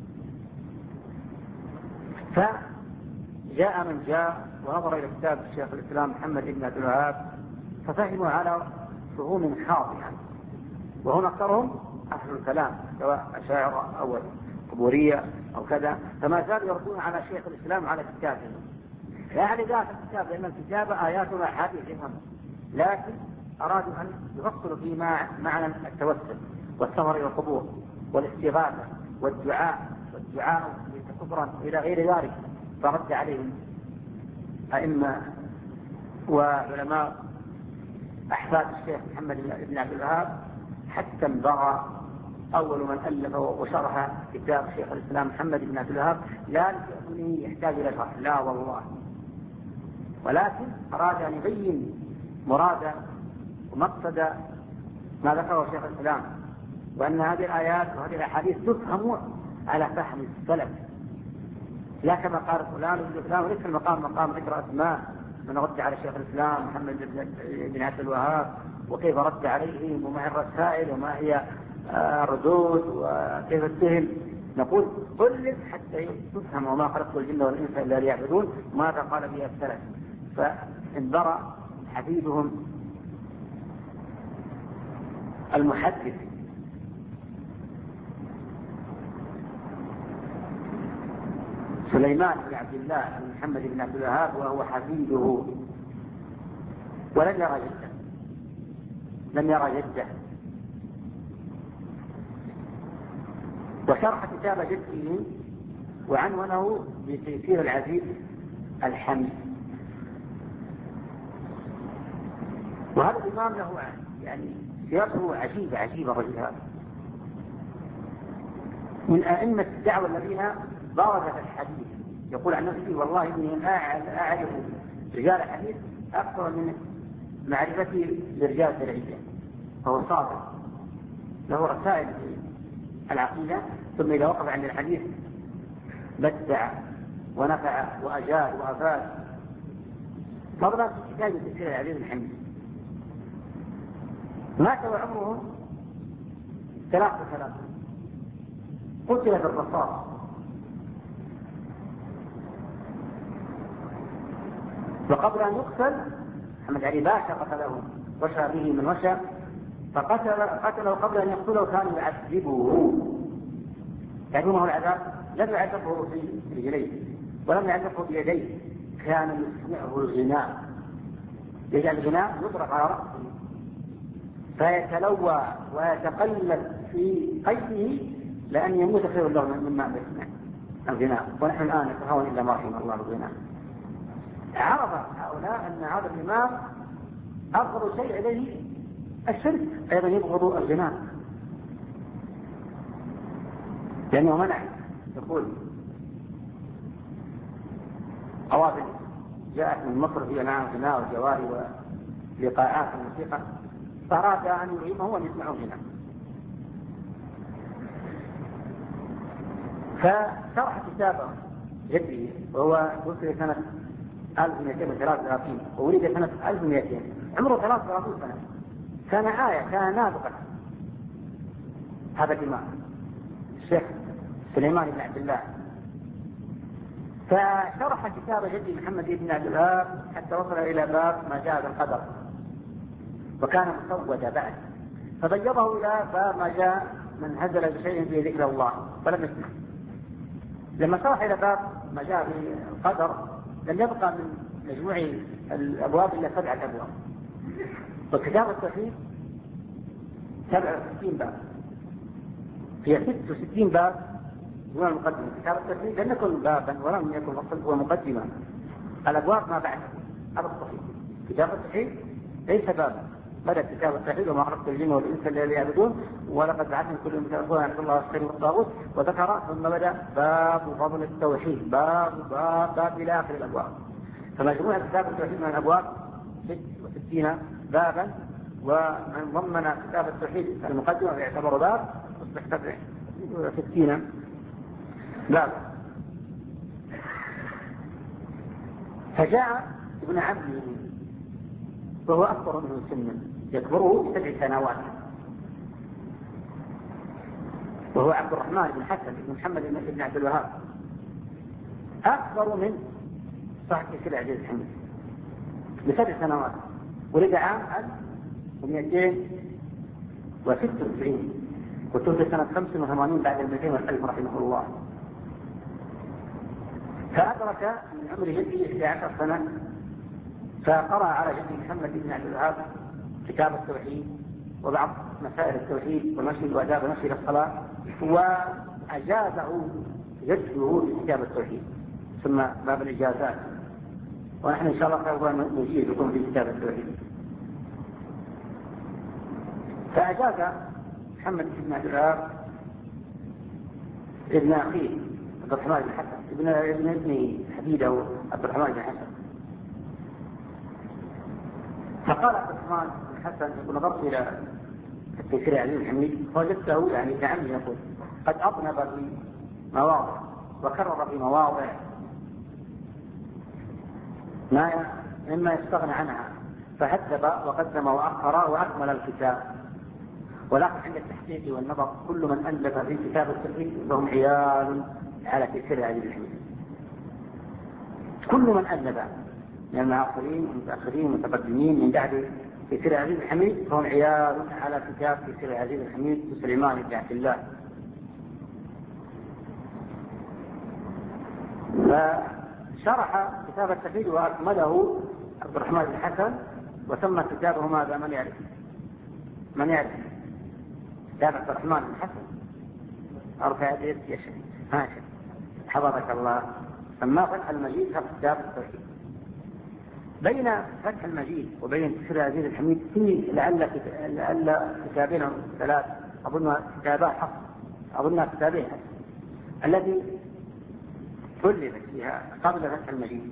فجاء من جاء ونظر إلى كتاب الشيخ الإسلام محمد بن عبد الوهاب ففهموا على فهوم خاطئة، وهم أكثرهم أهل الكلام سواء أشاعرة أو قبورية أو كذا، فما زالوا يردون على شيخ الإسلام على كتابه. يعني ذات الكتاب لأن الكتاب آيات وأحاديث يفهم، لكن أرادوا أن يفصلوا في معنى التوسل والسفر إلى القبور والاستغاثة والدعاء والدعاء كفرا إلى غير ذلك. فرد عليهم أئمة وعلماء أحفاد الشيخ محمد بن عبد الوهاب حتى انبغى أول من ألف وشرح كتاب شيخ الإسلام محمد بن عبد الوهاب لا لكونه يحتاج إلى شرح، لا والله، ولكن أراد أن يبين مراد ومقصد ما ذكره شيخ الإسلام، وأن هذه الآيات وهذه الأحاديث تفهم على فهم السلف، لا كما قال فلان وابن فلان، وليس المقام مقام ذكر أسماء من رد على شيخ الإسلام محمد بن عبد الوهاب وكيف رد عليهم وما هي الرسائل وما هي الردود وكيف السهم. نقول قل حتى تفهم وما خلقت الجن والإنس إلا ليعبدون ماذا قال به السلف. فانبرأ حفيدهم المحدث سليمان بن عبد الله بن محمد بن عبد الوهاب وهو حفيده ولم يرى جده لم يرى جده وشرح كتاب جده وعنونه بتيسير العزيز الحميد. وهذا الإمام له يعني سيرته عجيبة عجيبة الرجل هذا من أئمة الدعوة الذين بركة الحديث، يقول عن نفسه والله إني أعرف رجال الحديث أكثر من معرفتي لرجال الشرعية. فهو صادق له رسائل في العقيدة، ثم إذا وقف عند الحديث بدع ونفع وأجاد وأفاد. فضلا في كتاب تفسير العزيز الحميد. مات وعمره ثلاث وثلاثين، قتل بالرصاص. وقبل أن يقتل محمد علي باشا قتله، وشى به من وشى، فقتل قتله قبل أن يقتله كان يعذبه. يعلمه العذاب، لم يعذبه في رجليه ولم يعذبه بيديه، كان يسمعه الغناء، يجعل الغناء يطرق على رأسه فيتلوى ويتقلب في قيده، لأن يموت خير له مما يسمع الغناء. ونحن الآن نتهاون إلا ما رحم الله الغناء. عرف هؤلاء أن هذا الإمام أفضل شيء إليه الشرك، أيضا يبغض الغناء لأنه منع. يقول قوافل جاءت من مصر في معها غناء والجواري ولقاءات الموسيقى، فأراد أن يعيمه وأن يسمعه غناء. فشرح كتابه جدي وهو توفي سنة ألف ومئتين وثلاثة وثلاثين وولد سنة ألف ومئتين، عمره ثلاثة وثلاثين سنة. كان آية، كان نابغا هذا الإمام الشيخ سليمان بن عبد الله. فشرح كتاب جدي محمد بن عبد الوهاب حتى وصل إلى باب ما جاء بالقدر، وكان مسودا بعد، فبيضه إلى باب ما جاء من هزل بشيء في ذكر الله فلم يسمع. لما شرح إلى باب ما جاء بالقدر لم يبقى من مجموع الأبواب إلا سبعة أبواب، وكتاب التوحيد سبعة وستين باب، هي ست وستين باب دون المقدمة. كتاب التوحيد لم يكن بابا ولم يكن فصل ومقدمة، الأبواب ما بعد هذا الصحيح. كتاب التوحيد ليس بابا، بدأ كتاب التوحيد وما خلقت الجن والإنس إلا ليعبدون ولقد بعثنا كل من رسول عن الله والخير والطاغوت، وذكر ثم بدأ باب فضل التوحيد، باب باب باب إلى آخر الأبواب. فمجموع كتاب التوحيد من الأبواب ست وستين بابا، ومن ضمن كتاب التوحيد المقدمة يعتبر باب أصبح سبع وستين باب. فجاء ابن عمه وهو أكبر منه سنا، يكبره بسبع سنوات، وهو عبد الرحمن بن حسن بن محمد بن عبد الوهاب، أكبر من صاحب تفسير العزيز الحميد بسبع سنوات. ولد عام ألف ومئتين وستة وتسعين وتوفي سنة خمس وثمانين بعد المئتين والألف رحمه الله. فأدرك من عمر جده إحدى عشر سنة، فقرأ على جده محمد بن عبد الوهاب كتاب التوحيد وبعض مسائل التوحيد والمشي وآداب المشي إلى الصلاة، وأجازه جده في كتاب التوحيد ثم باب الإجازات، ونحن إن شاء الله سوف نجيز لكم في كتاب التوحيد. فأجاز محمد بن عبد الوهاب ابن أخيه عبد الرحمن بن حسن ابن ابن ابنه حفيده عبد الرحمن بن حسن. فقال عبد الرحمن بن حسن يقول نظرت إلى التفسير العزيز الحميد فوجدته يعني ابن عمي يقول قد أطنب في مواضع وكرر في مواضع ما مما يستغنى عنها، فهذب وقدم وأخر وأكمل الكتاب. ولكن عند التحقيق والنظر كل من ألف في كتاب التوحيد فهم عيال على تفسير العزيز الحميد. كل من ألف من المعاصرين والمتأخرين والمتقدمين من بعد تفسير العزيز الحميد فهم عيال على كتاب تفسير العزيز الحميد سليمان بن عبد الله. فشرح كتاب التوحيد وأكمله عبد الرحمن بن حسن، وسمى كتابه ماذا؟ من يعرف؟ من يعرف؟ كتاب عبد الرحمن بن حسن أرفع يديك يا شيخ ماشي حفظك الله. سماه فتح المجيد في كتاب التوحيد. بين فتح المجيد وبين تفسير العزيز الحميد في لعل لعل كتابين ثلاث، أظن كتابان حق، أظن كتابين. الذي ألفت فيها قبل فتح المجيد.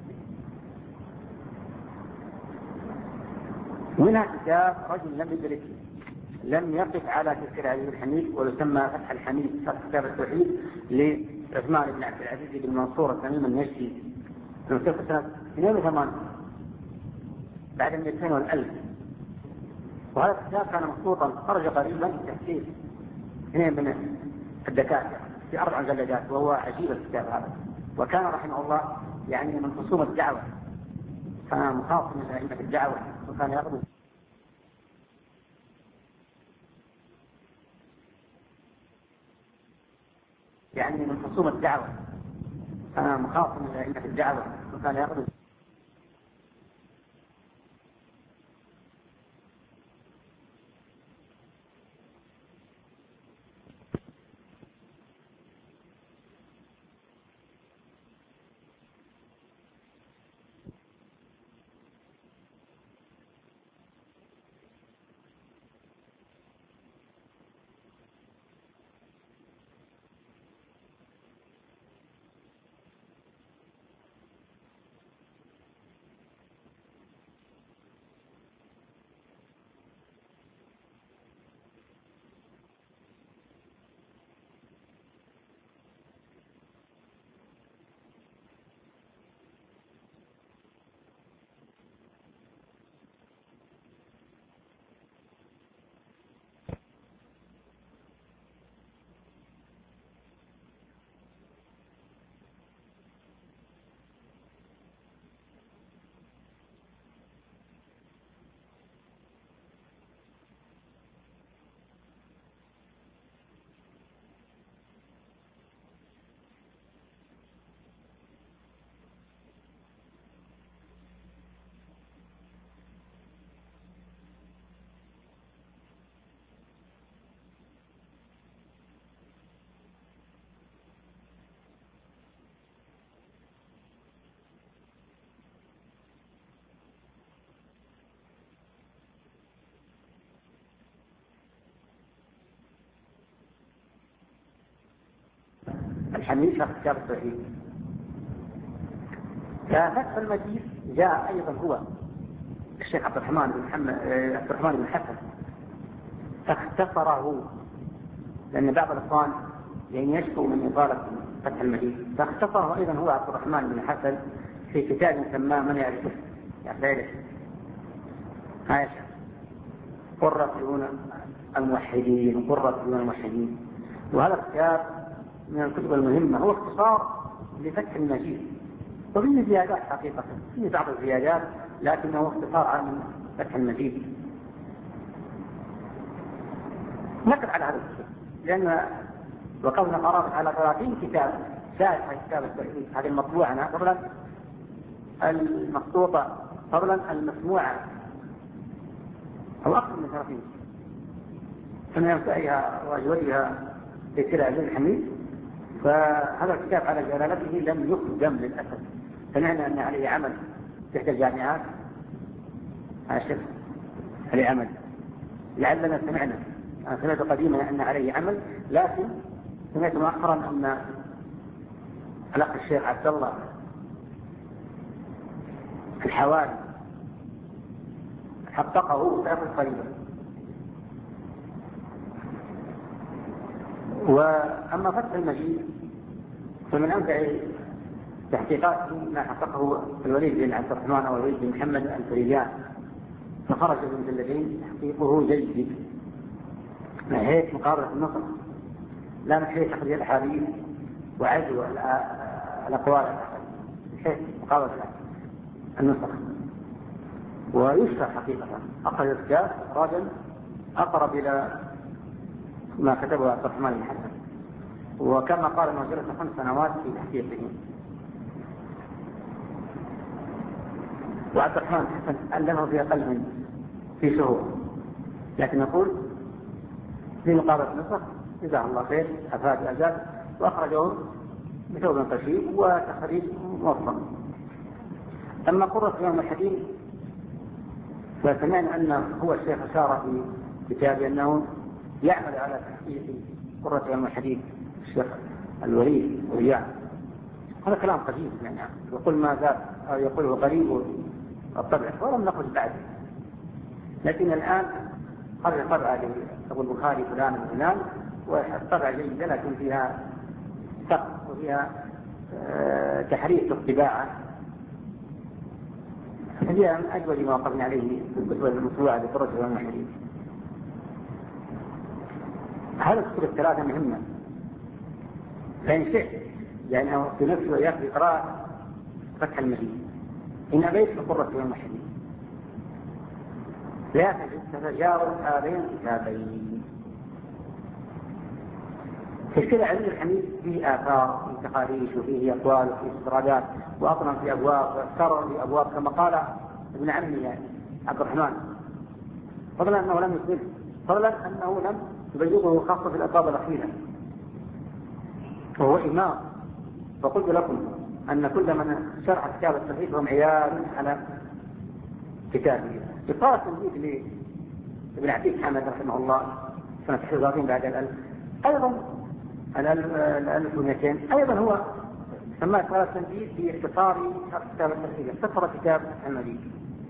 منها كتاب رجل لم يدرك لم يقف على تفسير عزيز الحميد ويسمى فتح الحميد شرح كتاب التوحيد لعثمان بن عبد العزيز بن منصور التميم النجدي في سنة اثنين وثمانين بعد مئتين والألف. وهذا الكتاب كان مخطوطا خرج قريبا تحقيق اثنين من الدكاترة في أربع مجلدات، وهو عجيب الكتاب هذا. وكان رحمه الله يعني من خصوم الدعوة، كان مخاصم من أئمة الدعوة، وكان يغضب يعني من خصوم الدعوة، كان مخاصم من أئمة الدعوة، وكان يغضب الحميد شرح كتاب التوحيد. ففتح المجيد جاء أيضا هو الشيخ عبد الرحمن بن محمد عبد الرحمن بن حسن فاختصره، لأن بعض الإخوان يعني يشكو من إطالة فتح المجيد، فاختصره أيضا هو عبد الرحمن بن حسن في كتاب سماه من يعرفه يعرفه هاي قرة عيون الموحدين قرة عيون الموحدين. وهذا الكتاب من الكتب المهمة، هو اختصار لفتح المجيد، وفيه زيادات حقيقة، فيه بعض الزيادات لكنه اختصار عن فتح المجيد. نقل على هذا الكتاب لأن وقلنا قرابة على ثلاثين كتاب شاهد على كتاب التوحيد، هذه المطبوعة قبلا المخطوطة قبلا المسموعة أو أكثر من ثلاثين ثم ينفعها وأجودها في عزيز الحميد. فهذا الكتاب على جلالته لم يخدم للأسف، سمعنا أن عليه عمل تحت الجامعات، هذا الشيخ عليه عمل، لعلنا سمعنا أنا سمعت قديما أن عليه عمل، لكن سمعت مؤخرا أن الأخ الشيخ عبد الله الحوالي حققه في أمر قريبا. وأما فتح المجيد فمن أنفع تحقيقات ما حققه الوليد بن عبد الرحمن أو الوليد بن محمد الفريديان، فخرج بمجلدين تحقيقه جيد من حيث مقابلة النصر، لا من حيث تقرير الأحاديث وعزو الأقوال، من حيث مقابلة النصر. ويشرح حقيقة أخرج الكتاب رجل أقرب إلى ما كتبه عبد الرحمن بن حسن، وكما قال انه جلس خمس سنوات في تحقيقه. وعبد الرحمن بن حسن ألفه في أقل من في شهور، لكن نقول في مقابلة النسخ جزاه الله خير أفاد أجاب وأخرجه بثوب قشير وتخريج موفق. أما قرة يوم الحديث فسمعنا أن هو الشيخ أشار في كتابه أنه يعمل على تحقيق قرة يوم الحديث الشيخ الوليد ورياض هذا كلام قديم يعني، يقول ما زال أو يقوله قريب الطبع ولم نخرج بعد. لكن الآن قرر طبعة أبو البخاري فلان وفلان، والطبعة جيدة لكن فيها سقط وفيها أه تحريف في الطباعة. هي من أجود ما وقفنا عليه في الكتب المطبوعة بطرق والمحرين. هذا الكتب الثلاثة مهمة، فإن شئت لأنه في نفسه يقضي قراءة فتح المجيد، إن أبيت بقرة والمحرين لا تتجاوز هذين الكتابين. تشكيل عبد الحميد فيه آثار وفيه تقاريش وفيه أقوال وفيه استطرادات، وأطلع في أبواب وأكثر في أبواب كما قال ابن عمي يعني عبد الرحمن، فضلا أنه لم يكمل، فضلا أنه لم يبلغه خاصة في الأبواب الأخيرة وهو إمام. فقلت لكم أن كل من شرح كتاب التوحيد هم عيال على كتابه. إطارة تنبيه لابن عتيق حامد رحمه الله سنة إحدى وثلاثين بعد الألف، أيضا الألف ومئتين، أيضا هو سماه إطارة تنبيه في اختصار كتاب التوحيد، اختصر كتاب المجيد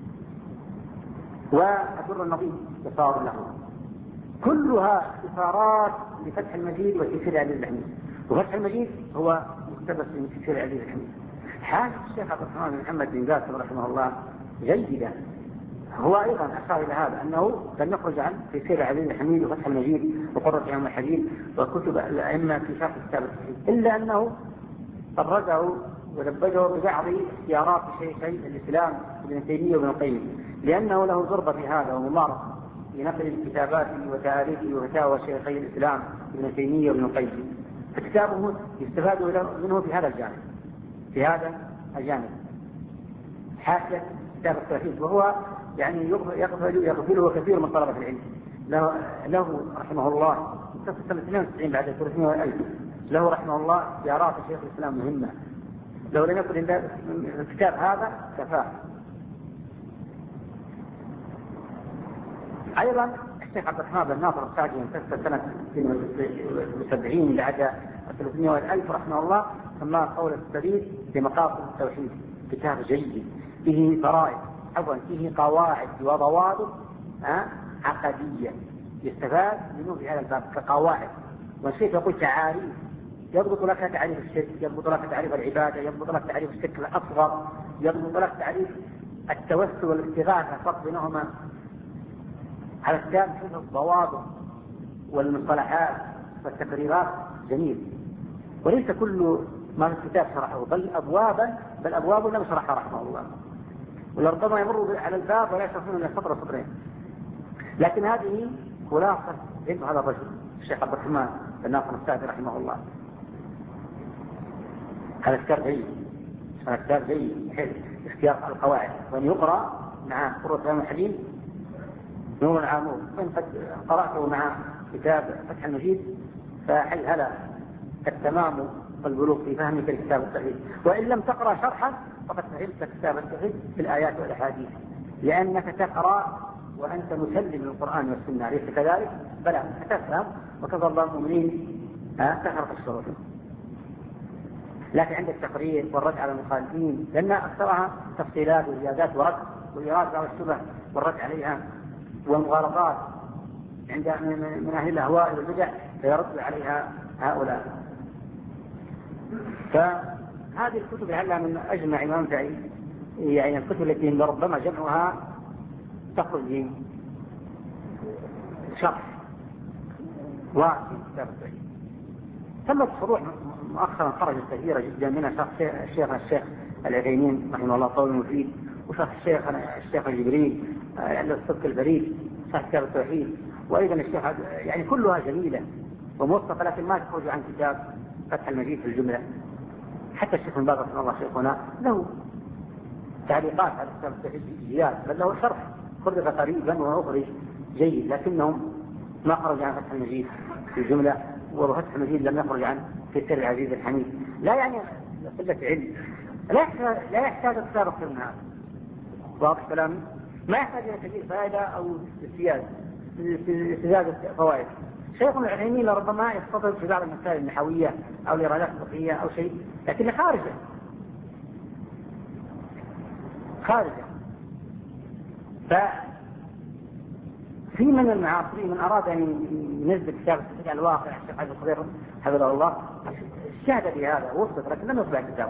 وأدر النظيف اختصار له، كلها اختصارات لفتح المجيد وتفسير عزيز الحميد. وفتح المجيد هو مقتبس من تفسير عزيز الحميد. حاجة الشيخ عبد الرحمن بن محمد بن قاسم رحمه الله جيدة، هو أيضا أشار إلى هذا أنه لم يخرج عن تفسير عزيز الحميد وفتح المجيد وقرة عين الحديث وكتب الأئمة في شرح كتاب التوحيد، إلا أنه طرده ولبده ببعض اختيارات شيء شيء الإسلام ابن تيمية وابن القيم، لأنه له ضربة في هذا وممارسة في نقل كتاباته وتاريخه وفتاوى شيخي الإسلام ابن تيمية وابن القيم. فكتابه يستفاد منه في هذا الجانب، في هذا الجانب حاشية كتاب التوحيد، وهو يعني يغفله كثير من طلبة العلم. له, له رحمه الله سنة اثنين وتسعين بعد ثلاثمائة وألف، له رحمه الله زيارات شيخ الإسلام مهمة، لو لم يكن الكتاب هذا كفاه. أيضا الشيخ عبد الرحمن بن ناصر السعدي انتهى سنة سبعين بعد ثلاثمائة وألف رحمه الله، سماه قول السديد في مقاصد التوحيد، كتاب جيد فيه فرائض عفوا فيه قواعد وضوابط عقدية يستفاد منه في هذا الباب كقواعد. والشيخ يقول تعاريف، يضبط لك تعريف الشرك، يضبط لك تعريف العبادة، يضبط لك تعريف الشرك الأصغر، يضبط لك تعريف التوسل والاستغاثة، الفرق بينهما. هذا الكتاب فيه الضوابط والمصطلحات والتقريرات جميل، وليس كل ما في الكتاب شرحه، بل أبوابا بل أبواب لم يشرحها رحمه الله، ولربما يمر على الباب ولا يشرحون من سطر سطرين. لكن هذه خلاصة علم هذا الرجل الشيخ عبد الرحمن بن ناصر السعدي رحمه الله. هذا كتاب جيد، هذا كتاب جيد حلو اختيار القواعد، وأن يقرأ مع قرة عين الحديث نور العامور. من قد قرأته مع كتاب فتح المجيد فحي هلا التمام والبلوغ في فهمك لكتاب التوحيد، وإن لم تقرأ شرحا فقد فهمت كتاب التوحيد في الآيات والأحاديث، لأنك تقرأ وأنت مسلم للقرآن والسنة، ليس كذلك؟ بلى تفهم وكفى الله المؤمنين تحرق الشروط. لكن عند التقرير والرد على المخالفين، لأن أكثرها تفصيلات وزيادات ورد وإرادة والشبه والرد عليها والمغالطات عند من أهل الأهواء والبدع فيرد عليها هؤلاء. فهذه الكتب لعلها من أجمع ما ينفع، يعني الكتب التي ربما جمعها تخرج من شرح واسع كتاب التوحيد. ثمة فروع مؤخرا خرجت كثيرة جدا، منها شرح الشيخ الشيخ العثيمين رحمه الله طول المفيد، وشرح الشيخ الشيخ الجبريل عند الصدق البريد شرح كتاب التوحيد، وأيضا الشيخ يعني كلها جميلة وموثقة، لكن ما تخرج عن كتاب فتح المجيد في الجملة. حتى الشيخ الباز رحمه الله شيخنا له تعليقات على كتاب التوحيد زياد، بل له شرح خرج قريبا وأخرج جيد، لكنهم ما خرج عن فتح المجيد في الجملة، وفتح المجيد لم يخرج عن تفسير العزيز الحميد. لا يعني قلة علم، لا يحتاج لا يحتاج اكثر من هذا، واضح كلامي؟ ما يحتاج الى تغيير فائدة او زيادة زيادة فوائد. شيخ العثيمين لربما يستطرد في بعض المسائل النحوية أو الإرادات الفقهية أو شيء، لكن خارجة خارجة. ففي من المعاصرين من أراد أن ينزل كتاب التوحيد على الواقع، الشيخ عبد القدير حفظه الله اجتهد بهذا ووصف، لكن لم يطبع كتابه.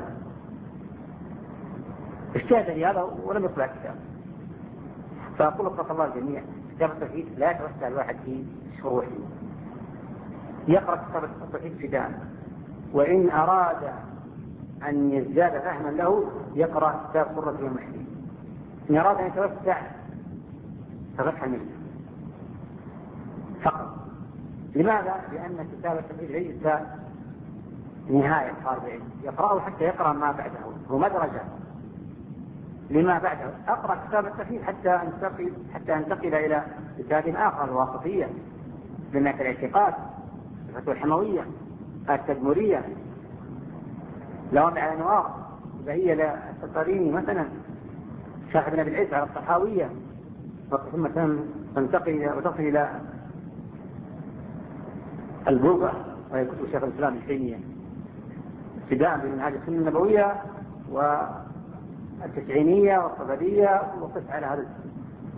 اجتهد بهذا ولم يطبع كتابه. فأقول اتقوا الله الجميع، كتاب التوحيد لا يتوسع الواحد في شروحه، يقرأ كتاب التوحيد ابتداء، وإن أراد أن يزداد فهما له يقرأ كتاب قرة المحيي. إن أراد أن يتوسع ففتح منه فقط. لماذا؟ لأن كتاب التوحيد ليس نهاية طالب العلم، يقرأه حتى يقرأ ما بعده، هو مدرجة لما بعده. أقرأ كتاب التوحيد حتى أنتقل حتى أنتقل إلى كتاب آخر، الواسطية بناء الاعتقاد، الفتوى الحموية، التدمرية، لوامع الأنوار، فهي للتطاريني مثلا، شاهد بن أبي العز على الطحاوية، ثم تنتقل وتصل إلى البوغة وهي كتب شيخ الإسلام ابن تيمية، ابتداء بمنهاج السنة النبوية والتسعينية والصفدية، وقف على هذا السنة.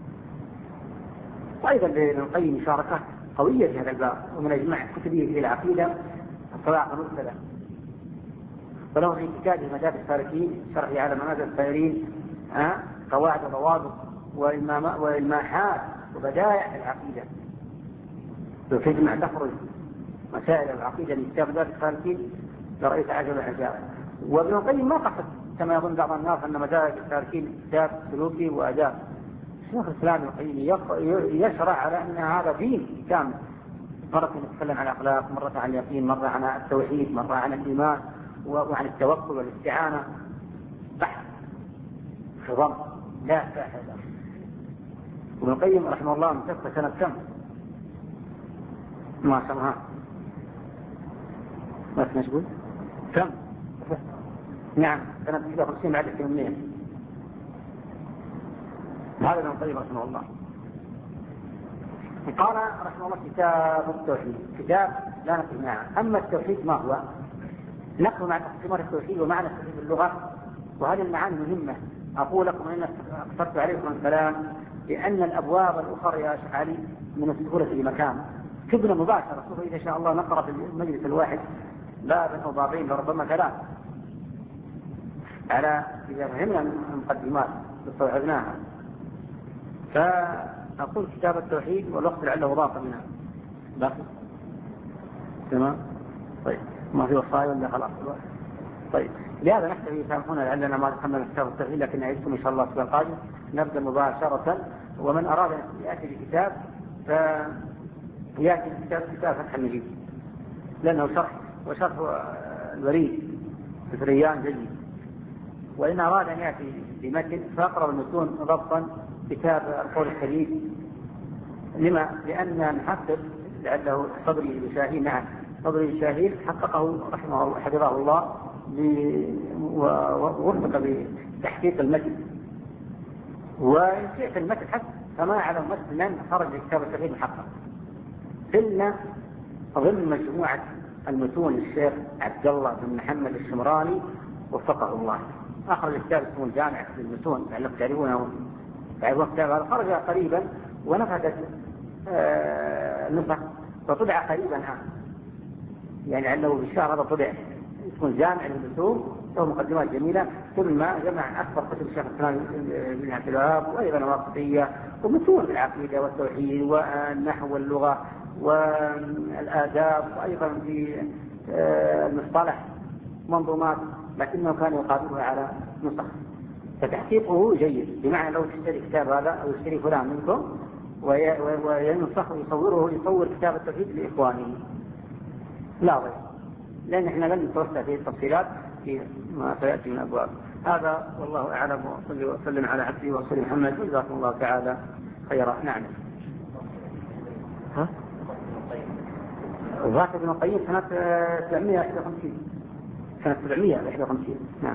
وأيضا لابن القيم مشاركات قوية في هذا الباب، ومن أجمع كتبه في العقيدة الصواعق المرسلة، وله في كتابه مدارج السالكين شرح على منازل السائرين قواعد وضوابط وإلماحات وبدائع العقيدة، وتجمع تخرج مسائل العقيدة من كتاب مدارج السالكين لرئيس عجب العجاب. وابن القيم ما قصد كما يظن بعض الناس أن مدارج السالكين كتاب سلوكي وأداب. شيخ الإسلام ابن القيم يشرع على أن هذا دين كامل، مرة نتكلم عن الأخلاق، مرة عن اليقين، مرة عن التوحيد، مرة عن الإيمان وعن التوكل والاستعانة. بحث خضم لا فاحدة. ابن القيم رحمه الله متوفى سنة كم؟ ما سمها ما تنشبه كم؟ نعم سنة إحدى وخمسين بعد الثمانية. هذا ابن القيم رحمه الله. قال رحمه الله كتاب التوحيد، كتاب لا نقل معه. أما التوحيد ما هو؟ نقل مع تقسيمات التوحيد ومعنى التوحيد باللغة، وهذه المعاني مهمة. أقول لكم أن اختصرت عليكم الكلام لأن الأبواب الأخرى يا شيخ علي من السهولة في مكان تبنى مباشرة. سوف إذا شاء الله نقرأ في المجلس الواحد بابا أو بابين لربما ثلاث، على إذا فهمنا المقدمات استوعبناها. فأقول كتاب التوحيد والوقت لعله ضاق منها باقي تمام. طيب ما في وصايا ولا خلاص؟ طيب لهذا نحتاج يسامحونا لعلنا ما دخلنا في كتاب التوحيد، لكن نعيدكم إن شاء الله الأسبوع القادم نبدأ مباشرة. ومن أراد أن يأتي بكتاب فيأتي بكتاب كتاب فتح المجيد، لأنه شرح وشرح الوريد الفريان جيد. وإن أراد أن يأتي بمتن فأقرأ المتون ضبطا كتاب القول السديد. لما؟ لأن المحقق لعله صدري بشاهين، نعم صدري بشاهين حققه رحمه الله حفظه الله ووفق بتحقيق المتن. وإن شئت المتن حتى فما على مثلا خرج كتاب التوحيد محقق إلا ضمن مجموعة المتون الشيخ عبد الله بن محمد الشمراني وفقه الله، أخرج كتاب اسمه الجامع للمتون لعلكم تعرفونه. تعرفون كتاب هذا خرج قريبا ونفذت النسخ وطبع قريبا ها. يعني لعله بالشهر هذا طبع اسمه الجامع للمتون، له مقدمات جميلة، ثم جمع أكثر كتب الشيخ الإسلام بن عبد الوهاب وأيضا الواسطية ومتون العقيدة والتوحيد والنحو واللغة والآداب، وأيضا في المصطلح منظومات، لكنه كان يقابلها على نسخ. فتحقيقه جيد، بمعنى لو تشتري كتاب هذا أو يشتري فلان منكم وينسخ ويصوره يصور كتاب التوحيد لإخوانه لا غير، لأن احنا لن نتوسع في التفصيلات في ما سيأتي من أبواب. هذا والله أعلم، وصلي وسلم على عبده ورسوله محمد، وجزاكم الله تعالى خيرا. نعم. ها؟ وفاة ابن القيم سنة سبعمائة وواحد وخمسين، سنة سبعمائة وواحد وخمسين. نعم.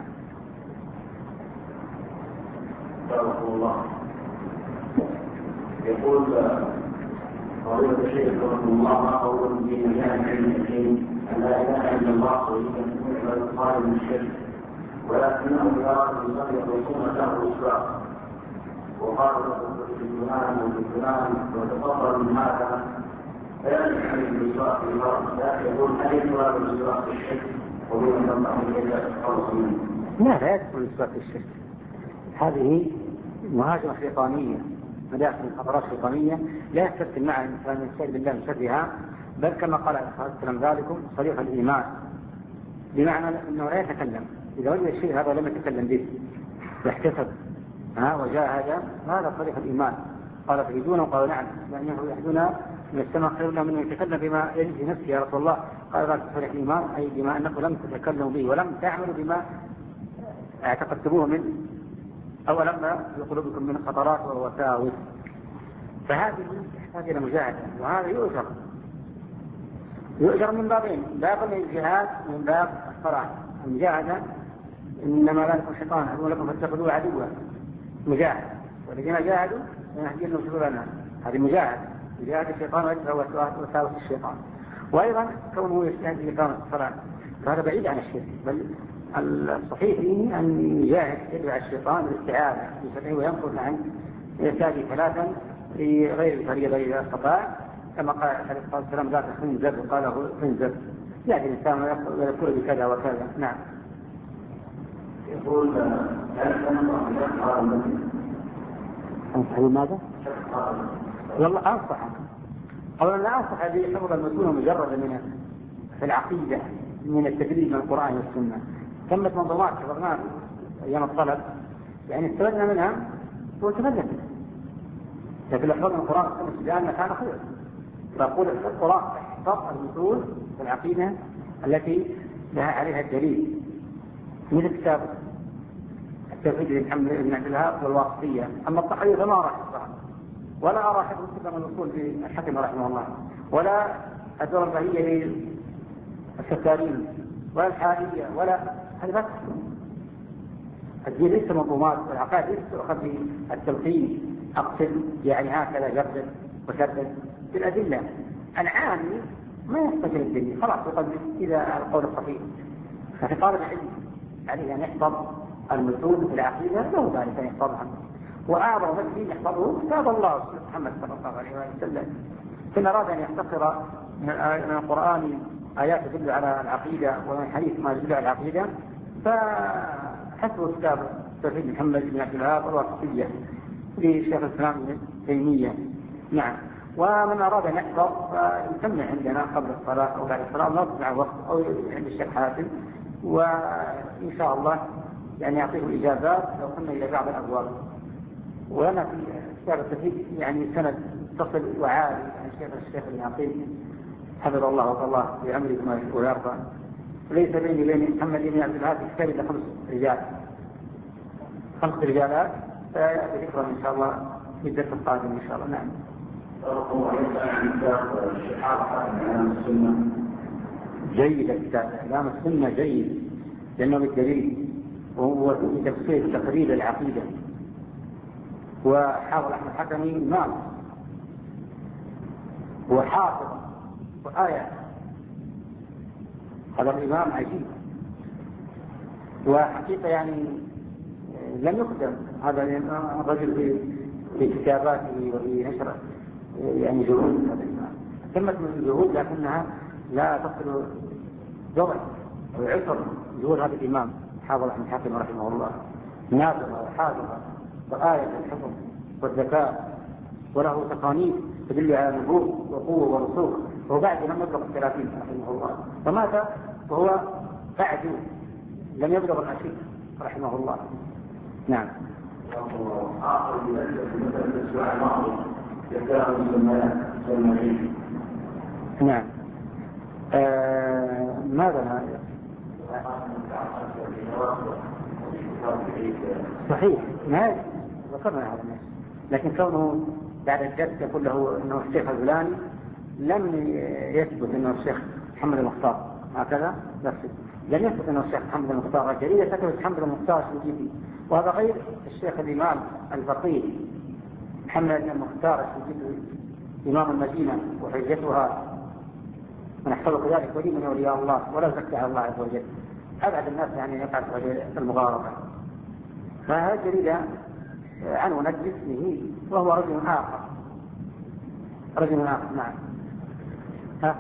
بارك الله. يقول وهو الشيخ رحمه الله قول في مجال علم الدين ان لا اله الا الله ويمكن ان يقال من الشرك ولكنه يراد ان يصلي الرسول له الاسراء وقال في فلان وفي فلان وتفضل من هذا فيرجع عن الاسراء في الارض لا يقول هل يراد الاسراء في الشرك وبين الله الا تخلص منه. لا لا يدخل الاسراء في الشرك. هذه مهاجمه شيطانيه مداخل خطرات شيطانيه لا يستسلم معها الانسان من شر بالله من شرها، بل كما قال عليه الصلاه والسلام ذلكم صريح الايمان، بمعنى انه لا يتكلم اذا وجد الشيء هذا لم يتكلم به يحتسب ها وجاهد هذا صريح الايمان. قال تريدون وقالوا نعم لانه يحدنا من السماء خير لنا من يتكلم بما يجد في نفسه يا رسول الله. قال ذلك صريح الايمان اي بما انكم لم تتكلموا به ولم تعملوا بما اعتقدتموه من أو لما في قلوبكم من خطرات ووساوس. فهذه تحتاج إلى مجاهدة، وهذا يؤجر يؤجر من بابين، باب الجهاد من باب الصلاة. المجاهدة إنما لا يكون شيطان عدو لكم فاتخذوه عدوا مجاهد، والذين جاهدوا سنهدي لهم سبلنا. هذه مجاهدة مجاهد الشيطان ويدفع وساوس الشيطان. وأيضا كونه يجتهد في إقامة الصلاة فهذا بعيد عن الشرك، بل الصحيح فيه أن يجاهد يدفع الشيطان بالاستعاذة بشرعه وينقل عن يساعد ثلاثا في غير الفريضة إذا استطاع، كما قال عليه الصلاة والسلام لا تخنزر وقاله خنزر يعني الإنسان ويقول بكذا وكذا. نعم. يقول هل تنصح شخص أنصح بماذا؟ والله أنصح أولا لا أنصح بحفظ المتون مجرد من في العقيدة من التدريب من القرآن والسنة. ثمة منظومات حفظناها أيام الطلب يعني استفدنا منها وتفدنا، لكن الحفظ من القرآن والسنة لأن كان خير. فأقول القرآن احفظ المتون في العقيدة التي لها عليها الدليل من كتاب التوحيد لمحمد بن عبد الوهاب والواقفية. أما التحرير فما راح يحفظها ولا أرى حفظ كتاب الأصول في الحكم رحمه الله ولا الدور البهية للسكارين ولا الحالية ولا هذا بس. الدين ليس منظومات والعقائد ليس تؤخذ بالتوحيد أقسم يعني هكذا جرد وشدد بالأدلة. العامي ما يستجر الدليل خلاص يقدم إلى القول الصحيح. ففي طالب العلم عليه أن يحفظ المتون في العقيدة له ذلك أن يحفظها. وأعظم مسلم يحفظه كتاب الله محمد صلى الله عليه وسلم. فإن أراد أن يختصر من القرآن آيات تدل على العقيدة ومن حديث ما يدل على العقيدة فحسب كتاب توحيد محمد بن عبد الوهاب والواقفية لشيخ الإسلام ابن تيمية. نعم. ومن أراد أن يحفظ فيسمع عندنا قبل الصلاة أو بعد الصلاة نص مع الوقت أو عند الشيخ حاتم، وإن شاء الله يعني يعطيه الإجابات لو كنا إلى بعض الأبواب. وأنا في كتاب التوحيد يعني سند تصل وعالي عن شيخ الشيخ ابن عقيل حفظ الله وطلاه في عمره ما يشكو ويرضى. ليس بيني وبين محمد بن عبد الوهاب كتاب إلا خمس رجال خمس رجالات فيأتي ذكرهم إن شاء الله في الدرس القادم إن شاء الله. نعم. جيد الكتاب إعلام السنة جيد لأنه بالدليل وهو في تفسير تقريب العقيدة. وحافظ أحمد حكمي إمام وحافظ وآية هذا الإمام عجيب. وحقيقة يعني لم يقدم هذا الرجل في في كتاباته وفي نشر يعني جهود هذا الإمام تمت من الجهود لكنها لا تصل جوع ويعصر جهود هذا الإمام حافظ أحمد حكمي رحمه الله نابغة وحافظة وآية الحفظ والذكاء وله تقانيد تدل على نبوغ وقوة ورسوخ. وهو بعد لم يبلغ الثلاثين رحمه الله فمات وهو بعد لم يبلغ العشرين رحمه الله. نعم. آخر مثل الأسبوع الماضي يبدأ بالسماعين. نعم. آه ماذا صحيح ما ذكرنا هذا الناس، لكن كونه بعد الجد يقول له انه الشيخ الفلاني لم يثبت انه الشيخ محمد المختار هكذا بس لم يثبت انه الشيخ محمد المختار. الجريدة كتبت محمد المختار الشنقيطي وهذا غير الشيخ الامام الفقيه محمد المختار الشنقيطي إمام المدينة وحجتها من يحصل كذلك ولي من أولياء الله ولا زكى على الله عز وجل، أبعد الناس يعني يقع في المغاربة. فهذه الجريدة عنونت باسمه وهو رجل آخر، رجل آخر. نعم. ها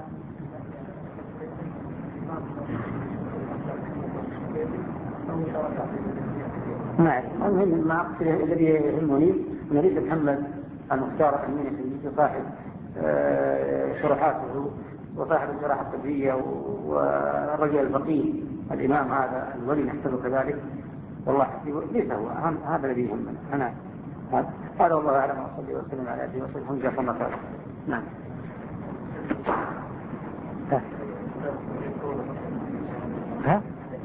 نعم. المهم ما أقصد الذي يهمني أن ليس محمد المختار المنحي صاحب شروحاته وصاحب الشرائح الطبية والرجل الفقيه الإمام هذا الولي نحسبه كذلك، والله ليس هو هذا الذي يهمنا. أنا هذا والله أعلم، وصلي وسلم على أبي وسلم الحمد لله. الله تعالى. نعم. ها ها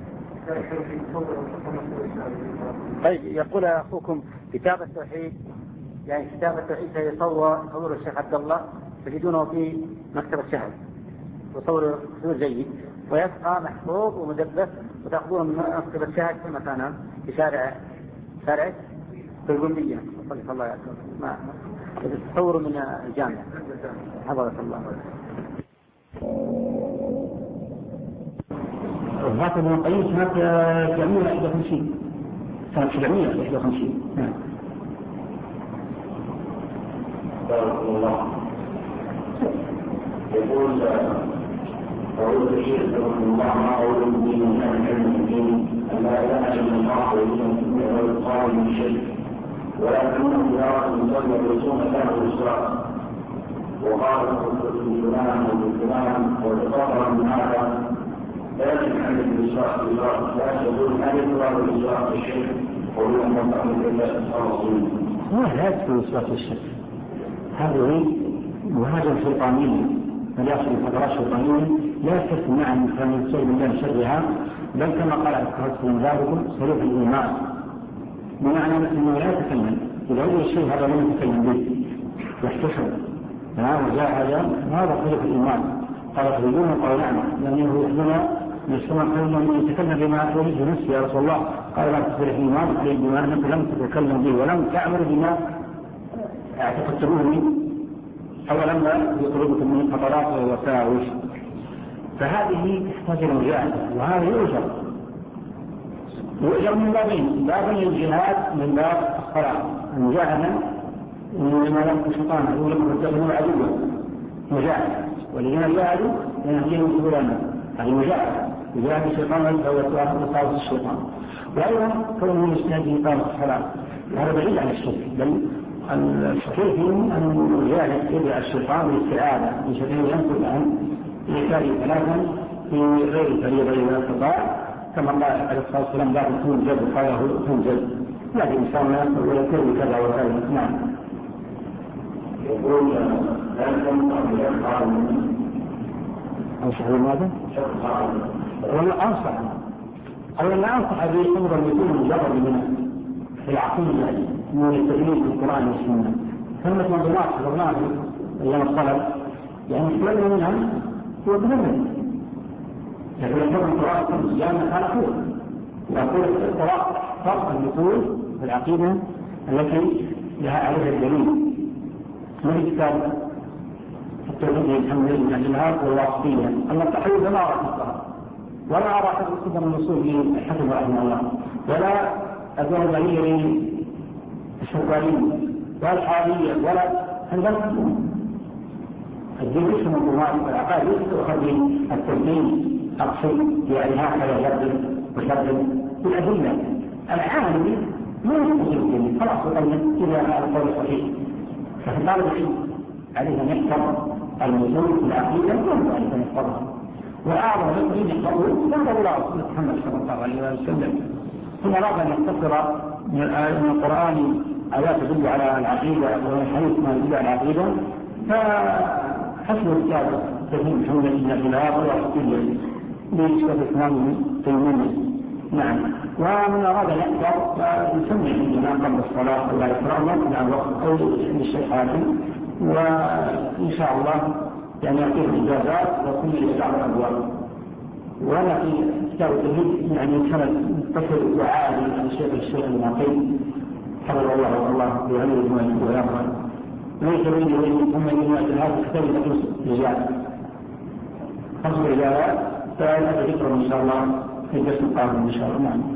طيب، يقول أخوكم كتاب التوحيد، يعني كتاب التوحيد سيصور صور الشيخ عبد الله تجدونه في مكتب الشهر، وصور صور جيد ويبقى محفوظ ومدبس، وتأخذون من مكتب الشهر في مكانه في شارع شارع في القندية. صلى الله عليه وسلم. ما تصوروا من الجامعة. حفظك الله. الراتب ابن القيم سنة سبعمائة وواحد وخمسين سنة سبعمائة وواحد وخمسين. نعم. بارك الله. يقول قول الشيخ رحمه الله ما قول الدين كان كلمة أن لا إله إلا الله وإلا القائل من شيء، ولكنه يرى المصلي والرسول له الإسراء، وقال فلان وفلان وتصدر من هذا لا يجب عن الإسراء الإسراء لا يقول هل يقرأ الإسراء الشيء وهو مطعم الله الرسول. هو لا يدخل الإسراء الشيء، هذا مهاجم شيطانية ملياسر الفترات الشيطانية لا يستثنى عن من يستجيب الله شرها، بل كما قال الكهف من ذلك صريح الإيمان، بمعنى أنه لا يتكلم إذا أول الشيء هذا لم يتكلم به يحتشم وجاء هذا صريح الإيمان. قال تريدون قال نعم، لأنه يحبنا يسمع من يتكلم بما يريد نفسه يا رسول الله. قال لا تصريح الإيمان بما أنك لم تتكلم به ولم تعمل بما اعتقدتموه أو لما في قلوبكم من خطرات ووساوس. فهذه تحتاج إلى مجاهدة، وهذا يؤجر يؤجر من بابين: باب الجهاد من باب الصلاة المجاهدة، إنما لم الشيطان أقول لكم اتخذوا عدوا مجاهدة، والذين جاهدوا لنهديهم سبلنا، هذه مجاهدة مجاهدة الشيطان ووساوس الشيطان. وأيضا كونه يجتهد في إقامة الصلاة، هذا بعيد عن الشرك، بل الشرك أن يجاهد يدعى الشيطان بالاستعاذة من شر ينقل عن يساري ثلاثا في غير فريضة إذا استطاع، كما قال عليه الصلاة والسلام: لا تكون جد قاله تكون جد، لكن إنسان ويكون كذا وكذا. نعم. يقول هل تنصح بإخبار أنصح بماذا؟ ولا أنصح أو لا أنصح بأمر يكون مجرد من العقيدة من التدريس في القرآن والسنة. ثمة منظمات حضرناها أيام الطلب يعني كل منها هو بهم، لكن يكون القرآن الجامعة على طول يقول القرآن فرق النقول في العقيدة التي لها عليها الدليل من كتاب التوحيد الحمد لله الجماعات والواسطية. أما التحريف لا أرى القرآن ولا أرى حفظ قدر النصوص للحفظ رحمه الله، ولا أدوه غير الشوكانية ولا الحالية ولا البلد. الدين ليس منظومات والعقائد ليس تؤخذ بالتوحيد أقصد يعني هكذا يرد وشرد بالأدلة. العالم ما يتصل بالدين خلاص وقلنا إلى القول الصحيح. ففي طالب العلم عليه أن يحفظ النصوص في العقيدة ويجب أن يحفظها، وأعظم الدين يحفظه كتاب الله رسول محمد صلى الله عليه وسلم. ثم أراد أن يختصر من القرآن آيات تدل على العقيدة والحديث ما يدل على العقيدة، فحسب الكتاب تفهم حول الإله والواسطية لإشكال الإسلام تيمية. نعم. ومن أراد أن يحفظ يسمع عندنا قبل الصلاة الله يسرع الله إلى الوقت أو للشيخ حاكم، وإن شاء الله يعني يعطيه الإجازات وكل يجعل الأبواب. وهذا في كتاب التوحيد يعني كانت تصل وعالي عن الشيخ الشيخ المعقيد حفظه الله والله بغير ما يكون ويرضى. ليس بيني وبين ثم يجب هذا تختلف خمس رجال خمس رجالات فأنا ذكر إن شاء الله في الدرس القادم إن شاء الله. نعم.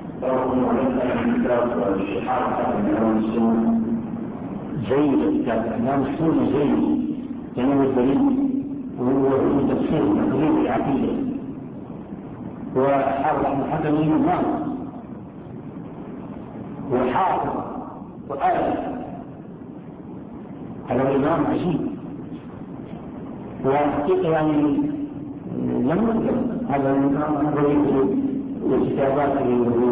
جيد الكتاب الإمام السنة جيد لأنه الدليل وهو تفسير تقريب العقيدة وحافظ أحمد حكم الإمام وحافظ وآية هذا الإمام عجيب وحقيقة يعني لم يكن هذا الرجل وكتاباته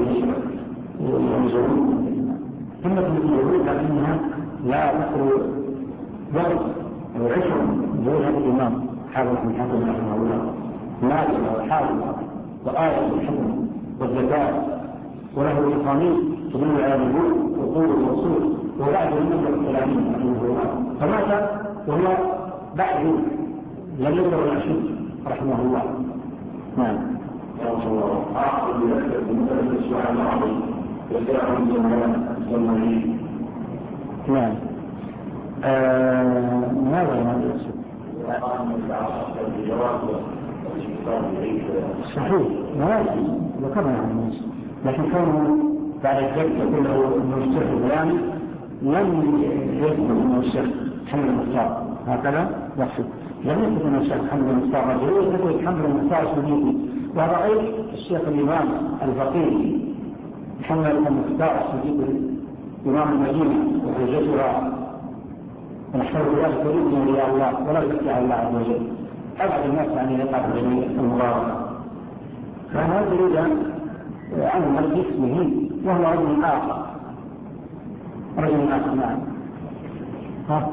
والمجهول ثم المجهول لكنها لا تخلو وقت أو عشر جهود هذا الإمام حافظ أحمد حكم رحمه الله ناقل وحافظ وآية الحكم والذكاء وله تصاميم تدل على الوجود وقوة الوصول وبعد المدة الثلاثين رحمه الله فمات وهو بعد لم يقدر العشيد رحمه الله. نعم. أعقد لك بمثل السؤال العظيم يسير من زمان نعم. ماذا ما يقصد؟ صحيح مواجه وكما يعني لكن كونه بعد ذلك يقول له انه الشيخ الفلاني لم يثبت انه الشيخ حمد المختار هكذا يقصد لم يثبت انه الشيخ حمد المختار رجل يثبت حمد المختار سنيتي ورأيت الشيخ الإمام الفقيه محمد المختار سنيتي إمام المدينة وحجتها ونحن ذلك ولدنا لله الله ولا يزكي على الله عز وجل أبعد الناس عن يقع جميع المباركة فهذا يريد عنه مرض اسمه وهو رجل آخر رجل آخر. نعم. ها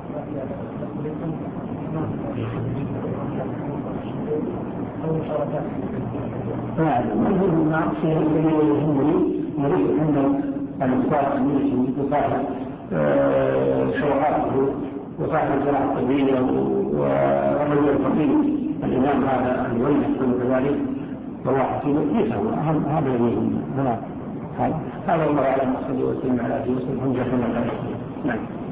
نعم. المهم ما شيء الذي يهمني نريد أن المختار أمير يصاحب شروحاته وصاحب الجراحة الطبية ورجل الفقيه الإمام هذا الولي يحصل كذلك وهو حسين ليس هو هذا الذي يهمنا. هذا الله أعلم. صلى الله وسلم على سيدنا محمد. نعم.